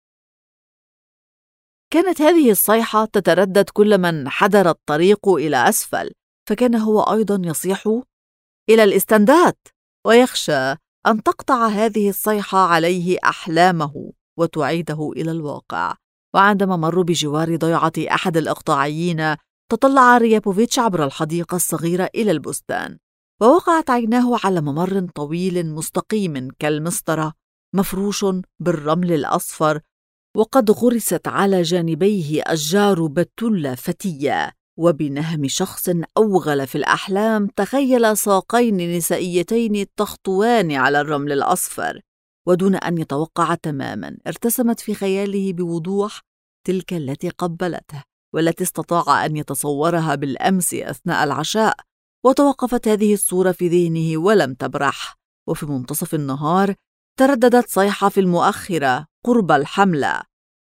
[SPEAKER 1] كانت هذه الصيحة تتردد كل من حدر الطريق إلى أسفل، فكان هو أيضا يصيح إلى الاستندات، ويخشى أن تقطع هذه الصيحة عليه أحلامه وتعيده إلى الواقع. وعندما مروا بجوار ضيعة أحد الإقطاعيين تطلع ريابوفيتش عبر الحديقة الصغيرة إلى البستان، ووقعت عيناه على ممر طويل مستقيم كالمسطرة مفروش بالرمل الأصفر، وقد غرست على جانبيه أشجار بتولة فتية. وبنهم شخص أوغل في الأحلام تخيل ساقين نسائيتين تخطوان على الرمل الأصفر، ودون أن يتوقع تماماً ارتسمت في خياله بوضوح تلك التي قبلته والتي استطاع أن يتصورها بالأمس أثناء العشاء. وتوقفت هذه الصورة في ذهنه ولم تبرح، وفي منتصف النهار ترددت صيحة في المؤخرة قرب الحملة: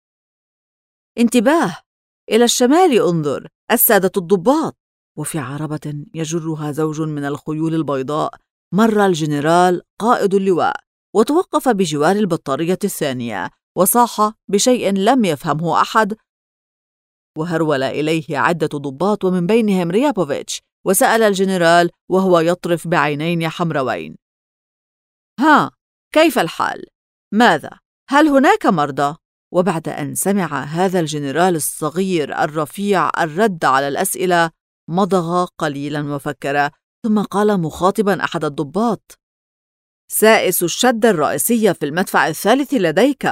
[SPEAKER 1] انتباه، إلى الشمال انظر، السادة الضباط. وفي عربة يجرها زوج من الخيول البيضاء مر الجنرال قائد اللواء، وتوقف بجوار البطارية الثانية وصاح بشيء لم يفهمه أحد، وهرول إليه عدة ضباط ومن بينهم ريابوفيتش، وسأل الجنرال وهو يطرف بعينين حمروين: ها، كيف الحال؟ ماذا؟ هل هناك مرضى؟ وبعد أن سمع هذا الجنرال الصغير الرفيع الرد على الأسئلة مضغ قليلاً وفكر، ثم قال مخاطباً أحد الضباط: سائس الشدة الرئيسية في المدفع الثالث لديك.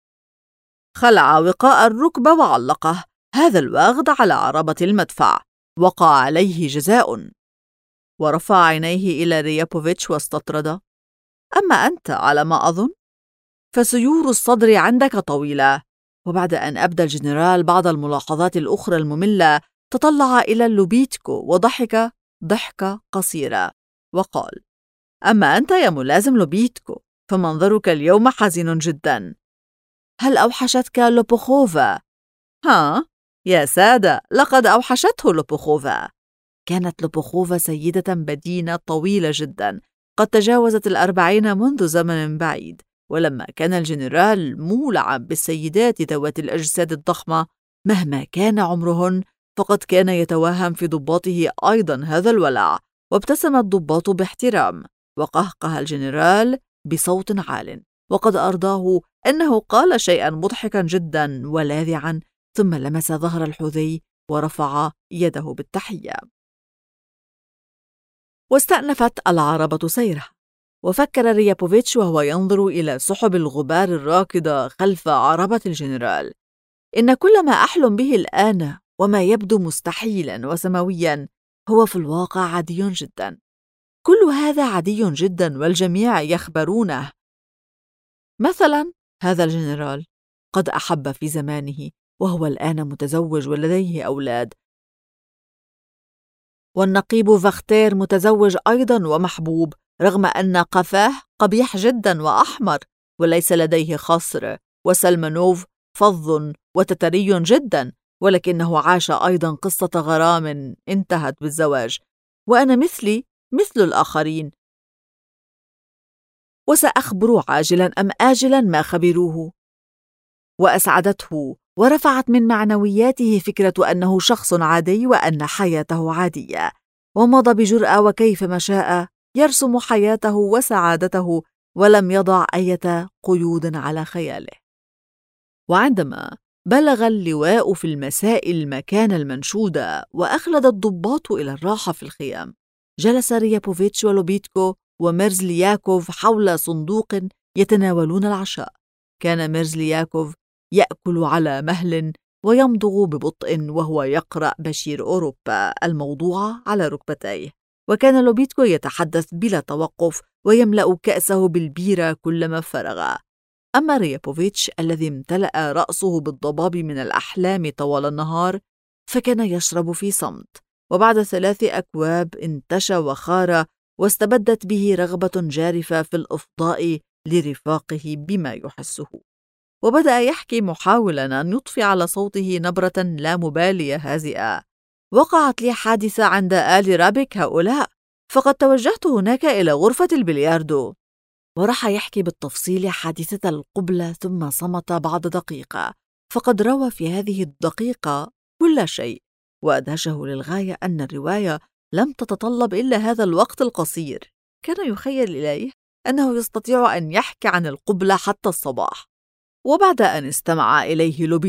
[SPEAKER 1] خلع وقاء الركبة وعلقه. هذا الواغد على عربة المدفع، وقع عليه جزاء. ورفع عينيه إلى ريابوفيتش واستطرد: أما أنت على ما أظن فسيور الصدر عندك طويلة. وبعد أن أبدى الجنرال بعض الملاحظات الأخرى المملة تطلع إلى لوبيتكو وضحك ضحكة قصيرة وقال: أما أنت يا ملازم لوبيتكو فمنظرك اليوم حزين جدا. هل أوحشتك لوبوخوفا؟ ها يا سادة، لقد أوحشته لوبوخوفا. كانت لوبوخوفا سيدة بدينة طويلة جدا قد تجاوزت 40 منذ زمن بعيد، ولما كان الجنرال مولعا بالسيدات ذوات الأجساد الضخمة مهما كان عمرهن فقد كان يتوهم في ضباطه أيضا هذا الولع. وابتسم الضباط باحترام، وقهقه الجنرال بصوت عال، وقد أرضاه أنه قال شيئا مضحكا جدا ولاذعا، ثم لمس ظهر الحذي ورفع يده بالتحية. واستأنفت العربة سيرها، وفكر ريابوفيتش وهو ينظر إلى سحب الغبار الراكدة خلف عربة الجنرال: إن كل ما أحلم به الآن وما يبدو مستحيلا وسماويا هو في الواقع عادي جدا. كل هذا عادي جدا والجميع يخبرونه. مثلا هذا الجنرال قد أحب في زمانه وهو الآن متزوج ولديه أولاد، والنقيب فاختير متزوج أيضا ومحبوب، رغم أن قفاه قبيح جدا وأحمر وليس لديه خصر، وسلمانوف فظ وتتري جدا ولكنه عاش أيضا قصة غرام انتهت بالزواج، وأنا مثل الآخرين، وسأخبر عاجلا أم آجلا ما خبروه. وأسعدته ورفعت من معنوياته فكرة أنه شخص عادي وأن حياته عادية، ومضى بجرأة وكيفما شاء يرسم حياته وسعادته ولم يضع أي قيود على خياله. وعندما بلغ اللواء في المساء المكان المنشود وأخلد الضباط إلى الراحة في الخيام، جلس ريابوفيتش ولوبيتكو وميرزلياكوف حول صندوق يتناولون العشاء. كان ميرزلياكوف يأكل على مهل ويمضغ ببطء وهو يقرأ بشير أوروبا الموضوعة على ركبتيه، وكان لوبيتكو يتحدث بلا توقف ويملأ كأسه بالبيرة كلما فرغ. أما ريابوفيتش الذي امتلأ رأسه بالضباب من الأحلام طوال النهار فكان يشرب في صمت، وبعد 3 أكواب انتشى وخار واستبدت به رغبة جارفة في الإفضاء لرفاقه بما يحسه، وبدأ يحكي محاولا أن يضفي على صوته نبرة لا مبالية هازئة: وقعت لي حادثة عند آل رابيك هؤلاء، فقد توجهت هناك إلى غرفة البلياردو. وراح يحكي بالتفصيل حادثة القبلة، ثم صمت بعض دقيقة، فقد روى في هذه الدقيقة كل شيء، وأدهشه للغاية أن الرواية لم تتطلب إلا هذا الوقت القصير. كان يخيل إليه أنه يستطيع أن يحكي عن القبلة حتى الصباح. وبعد أن استمع إليه لوبيتكو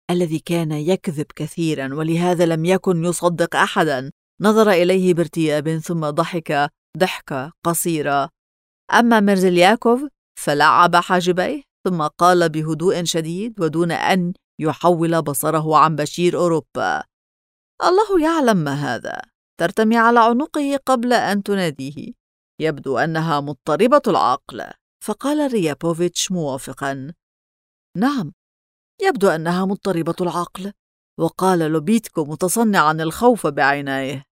[SPEAKER 1] الذي كان يكذب كثيرا ولهذا لم يكن يصدق أحدا نظر إليه بارتياب ثم ضحك ضحكة قصيرة. أما ميرزلياكوف فلعب حاجبيه ثم قال بهدوء شديد ودون أن يحول بصره عن بشير أوروبا: الله يعلم ما هذا. ترتمي على عنقه قبل أن تناديه. يبدو أنها مضطربة العقل. فقال ريابوفيتش موافقا: نعم، يبدو أنها مضطربة العقل. وقال لوبيتكو متصنعا الخوف بعينيه: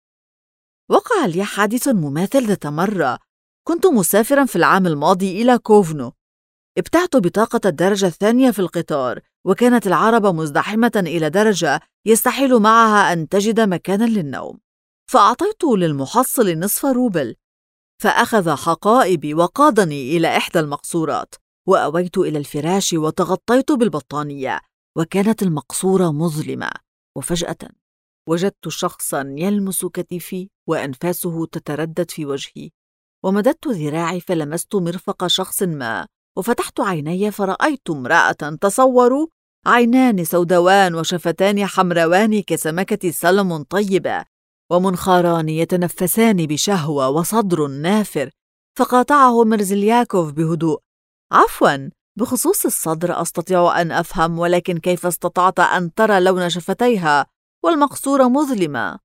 [SPEAKER 1] وقع لي حادث مماثل ذات مرة. كنت مسافرا في العام الماضي إلى كوفنو. ابتعت بطاقة الدرجة الثانية في القطار، وكانت العربة مزدحمة إلى درجة يستحيل معها أن تجد مكانا للنوم. فأعطيت للمحصل نصف روبل، فأخذ حقائبي وقادني إلى إحدى المقصورات، وأويت إلى الفراش وتغطيت بالبطانية، وكانت المقصورة مظلمة. وفجأة وجدت شخصا يلمس كتفي وأنفاسه تتردد في وجهي، ومددت ذراعي فلمست مرفق شخص ما، وفتحت عيني فرأيت امرأة تصوروا عينان سوداوان وشفتان حمروان كسمكة سلمون طيبة ومنخاران يتنفسان بشهوة وصدر نافر. فقاطعه ميرزلياكوف بهدوء: عفوا، بخصوص الصدر أستطيع أن أفهم، ولكن كيف استطعت أن ترى لون شفتيها والمقصورة مظلمة؟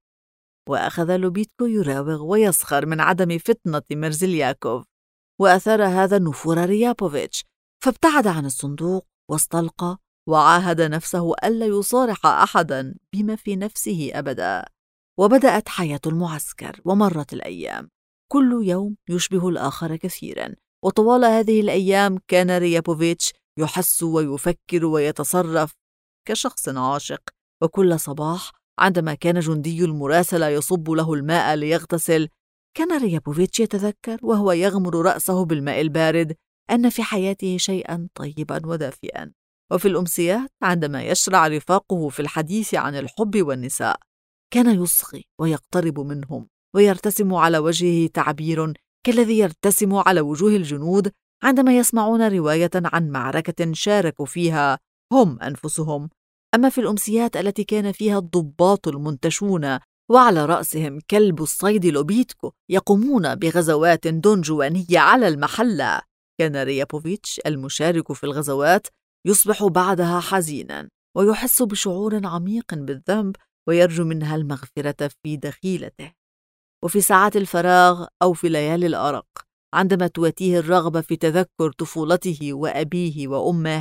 [SPEAKER 1] وأخذ لوبيتكو يراوغ ويسخر من عدم فطنة ميرزلياكوف، وأثار هذا نفور ريابوفيتش، فابتعد عن الصندوق واستلقى وعاهد نفسه ألا يصارح أحدا بما في نفسه أبدا. وبدأت حياة المعسكر، ومرت الأيام، كل يوم يشبه الآخر كثيرا. وطوال هذه الأيام كان ريابوفيتش يحس ويفكر ويتصرف كشخص عاشق. وكل صباح عندما كان جندي المراسلة يصب له الماء ليغتسل، كان ريابوفيتش يتذكر وهو يغمر رأسه بالماء البارد أن في حياته شيئا طيبا ودافئا. وفي الأمسيات عندما يشرع رفاقه في الحديث عن الحب والنساء، كان يصغي ويقترب منهم، ويرتسم على وجهه تعبير كالذي يرتسم على وجوه الجنود عندما يسمعون رواية عن معركة شاركوا فيها هم أنفسهم. أما في الأمسيات التي كان فيها الضباط المنتشون وعلى رأسهم كلب الصيد لوبيتكو يقومون بغزوات دونجوانية على المحلة، كان ريابوفيتش المشارك في الغزوات يصبح بعدها حزينا ويحس بشعور عميق بالذنب ويرجو منها المغفرة في دخيلته. وفي ساعات الفراغ أو في ليالي الأرق، عندما تواتيه الرغبة في تذكر طفولته وأبيه وأمه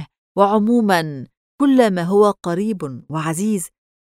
[SPEAKER 1] وعموما كل ما هو قريب وعزيز،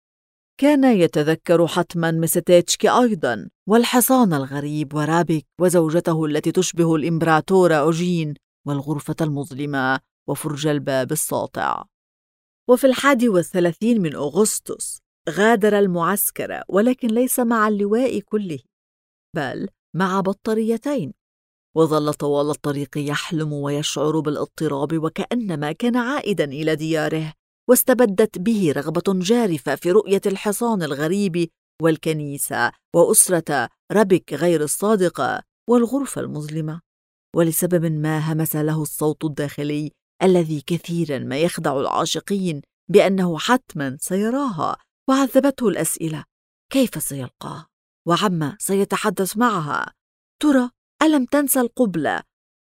[SPEAKER 1] كان يتذكر حتما ميستيتشكي أيضا، والحصان الغريب ورابيك وزوجته التي تشبه الإمبراطورة أوجين، والغرفة المظلمة وفرج الباب الساطع. وفي 31 من أغسطس غادر المعسكر، ولكن ليس مع اللواء كله، بل مع بطاريتين. وظل طوال الطريق يحلم ويشعر بالاضطراب وكأنما كان عائدا إلى دياره، واستبدت به رغبة جارفة في رؤية الحصان الغريب والكنيسة وأسرة ربك غير الصادقة والغرفة المظلمة. ولسبب ما همس له الصوت الداخلي الذي كثيرا ما يخدع العاشقين بأنه حتما سيراها، وعذبته الأسئلة: كيف سيلقاها؟ وعما سيتحدث معها؟ ترى ألم تنسى القبلة؟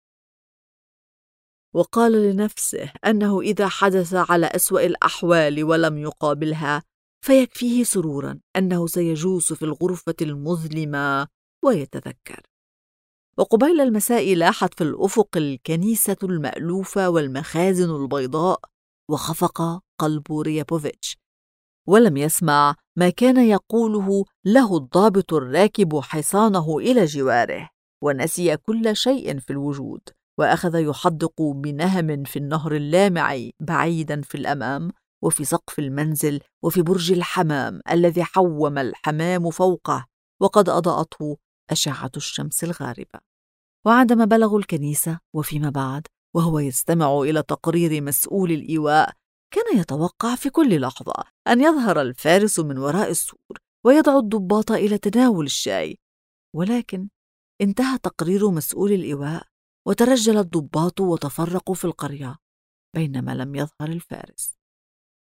[SPEAKER 1] وقال لنفسه أنه إذا حدث على أسوأ الأحوال ولم يقابلها، فيكفيه سرورا أنه سيجوس في الغرفة المظلمة ويتذكر. وقبيل المساء لاحت في الأفق الكنيسة المألوفة والمخازن البيضاء، وخفق قلب ريابوفيتش، ولم يسمع ما كان يقوله له الضابط الراكب حصانه إلى جواره، ونسي كل شيء في الوجود، وأخذ يحدق بنهم في النهر اللامع بعيدا في الأمام، وفي سقف المنزل، وفي برج الحمام الذي حوم الحمام فوقه وقد أضاءته أشعة الشمس الغاربة. وعندما بلغوا الكنيسة وفيما بعد وهو يستمع إلى تقرير مسؤول الإيواء، كان يتوقع في كل لحظة أن يظهر الفارس من وراء السور ويدعو الضباط إلى تناول الشاي، ولكن انتهى تقرير مسؤول الإيواء وترجل الضباط وتفرقوا في القرية، بينما لم يظهر الفارس.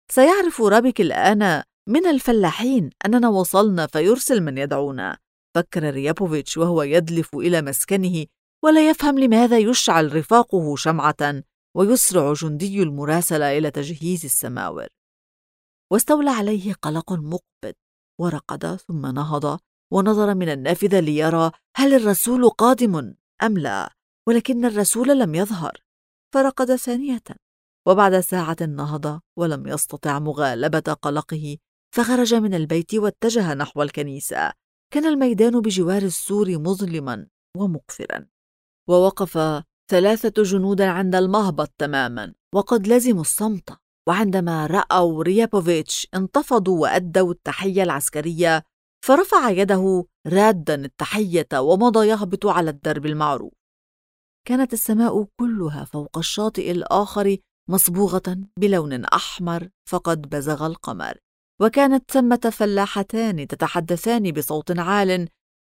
[SPEAKER 1] سيعرف رابك الآن من الفلاحين أننا وصلنا فيرسل من يدعونا. فكر ريابوفيتش وهو يدلف إلى مسكنه ولا يفهم لماذا يشعل رفاقه شمعة ويسرع جندي المراسلة إلى تجهيز السماور. واستولى عليه قلق مقبض، ورقد ثم نهض ونظر من النافذة ليرى هل الرسول قادم أم لا، ولكن الرسول لم يظهر. فرقد ثانية، وبعد ساعة نهض ولم يستطع مغالبة قلقه، فخرج من البيت واتجه نحو الكنيسة. كان الميدان بجوار السور مظلما ومقفرا، ووقف 3 جنود عند المهبط تماما وقد لزموا الصمت. وعندما رأوا ريابوفيتش انتفضوا وأدوا التحية العسكرية، فرفع يده رادا التحية ومضى يهبط على الدرب المعروف. كانت السماء كلها فوق الشاطئ الآخر مصبوغة بلون أحمر فقد بزغ القمر، وكانت ثمة فلاحتان تتحدثان بصوت عال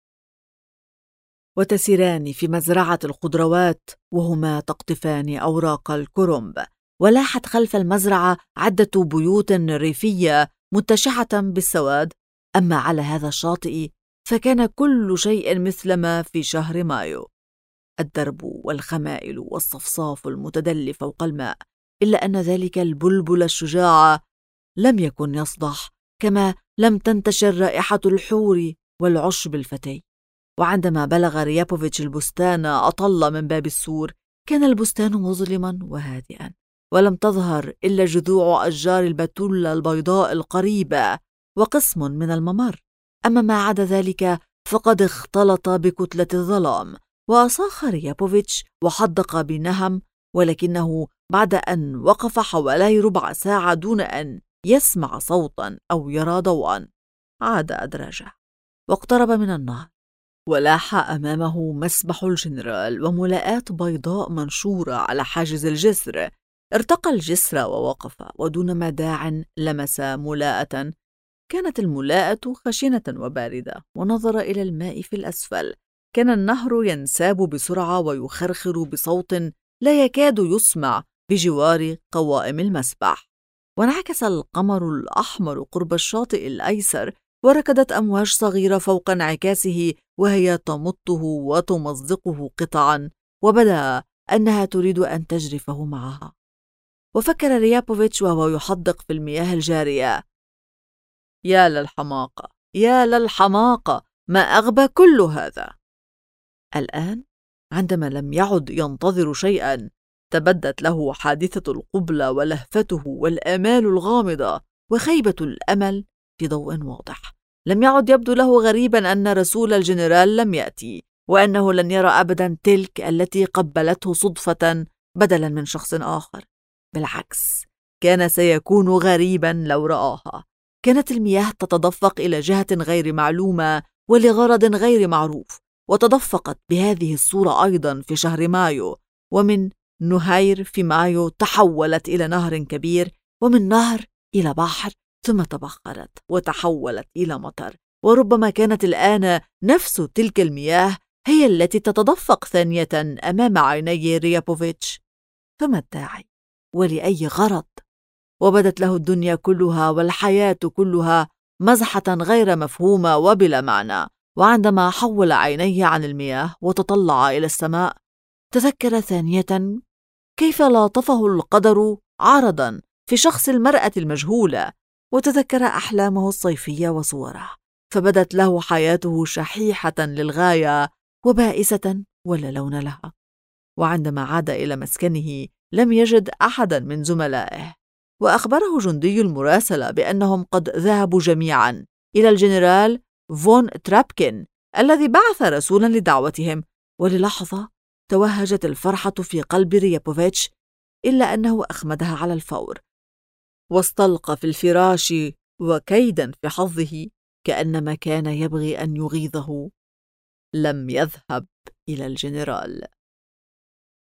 [SPEAKER 1] وتسيران في مزرعة الخضروات وهما تقطفان أوراق الكرنب. ولاحت خلف المزرعة عدة بيوت ريفية متشحة بالسواد. أما على هذا الشاطئ فكان كل شيء مثلما في شهر مايو، الدرب والخمائل والصفصاف المتدلي فوق الماء، إلا أن ذلك البلبل الشجاع لم يكن يصدح، كما لم تنتشر رائحة الحور والعشب الفتي. وعندما بلغ ريابوفيتش البستان أطل من باب السور. كان البستان مظلما وهادئا، ولم تظهر إلا جذوع أشجار البتولة البيضاء القريبة وقسم من الممر. أما ما عدا ذلك فقد اختلط بكتلة الظلام. وصاخ ريابوفيتش وحدق بنهم، ولكنه بعد أن وقف حوالي ربع ساعة دون أن يسمع صوتا أو يرى ضوءا، عاد أدرجه واقترب من النهر، ولاح أمامه مسبح الجنرال وملاءات بيضاء منشورة على حاجز الجسر. ارتقى الجسر ووقف، ودون ما داع لمس ملاءة. كانت الملاءة خشنة وباردة، ونظر إلى الماء في الأسفل. كان النهر ينساب بسرعة ويخرخر بصوت لا يكاد يسمع بجوار قوائم المسبح. وانعكس القمر الأحمر قرب الشاطئ الأيسر، وركضت أمواج صغيرة فوق انعكاسه وهي تمطه وتمزقه قطعا، وبدا أنها تريد أن تجرفه معها. وفكر ريابوفيتش وهو يحدق في المياه الجارية: يا للحماقة، يا للحماقة، ما أغبى كل هذا. الآن عندما لم يعد ينتظر شيئا، تبدت له حادثة القبلة ولهفته والآمال الغامضة وخيبة الأمل في ضوء واضح. لم يعد يبدو له غريبا أن رسول الجنرال لم يأتي، وأنه لن يرى أبدا تلك التي قبلته صدفة بدلا من شخص آخر. بالعكس، كان سيكون غريبا لو رآها. كانت المياه تتدفق إلى جهة غير معلومة ولغرض غير معروف، وتدفقت بهذه الصورة أيضا في شهر مايو. ومن نهير في مايو تحولت إلى نهر كبير، ومن نهر إلى بحر، ثم تبخرت وتحولت إلى مطر. وربما كانت الآن نفس تلك المياه هي التي تتدفق ثانية أمام عيني ريابوفيتش. فما الداعي؟ ولأي غرض؟ وبدت له الدنيا كلها والحياة كلها مزحة غير مفهومة وبلا معنى. وعندما حول عينيه عن المياه وتطلع إلى السماء، تذكر ثانية كيف لاطفه القدر عرضا في شخص المرأة المجهولة، وتذكر أحلامه الصيفية وصوره، فبدت له حياته شحيحة للغاية وبائسة ولا لون لها. وعندما عاد إلى مسكنه لم يجد أحدا من زملائه، وأخبره جندي المراسلة بأنهم قد ذهبوا جميعا إلى الجنرال فون ترابكين الذي بعث رسولا لدعوتهم. وللحظة توهجت الفرحة في قلب ريابوفيتش، إلا أنه أخمدها على الفور، واستلقى في الفراش وكيدا في حظه كأنما كان يبغي أن يغيظه لم يذهب إلى الجنرال.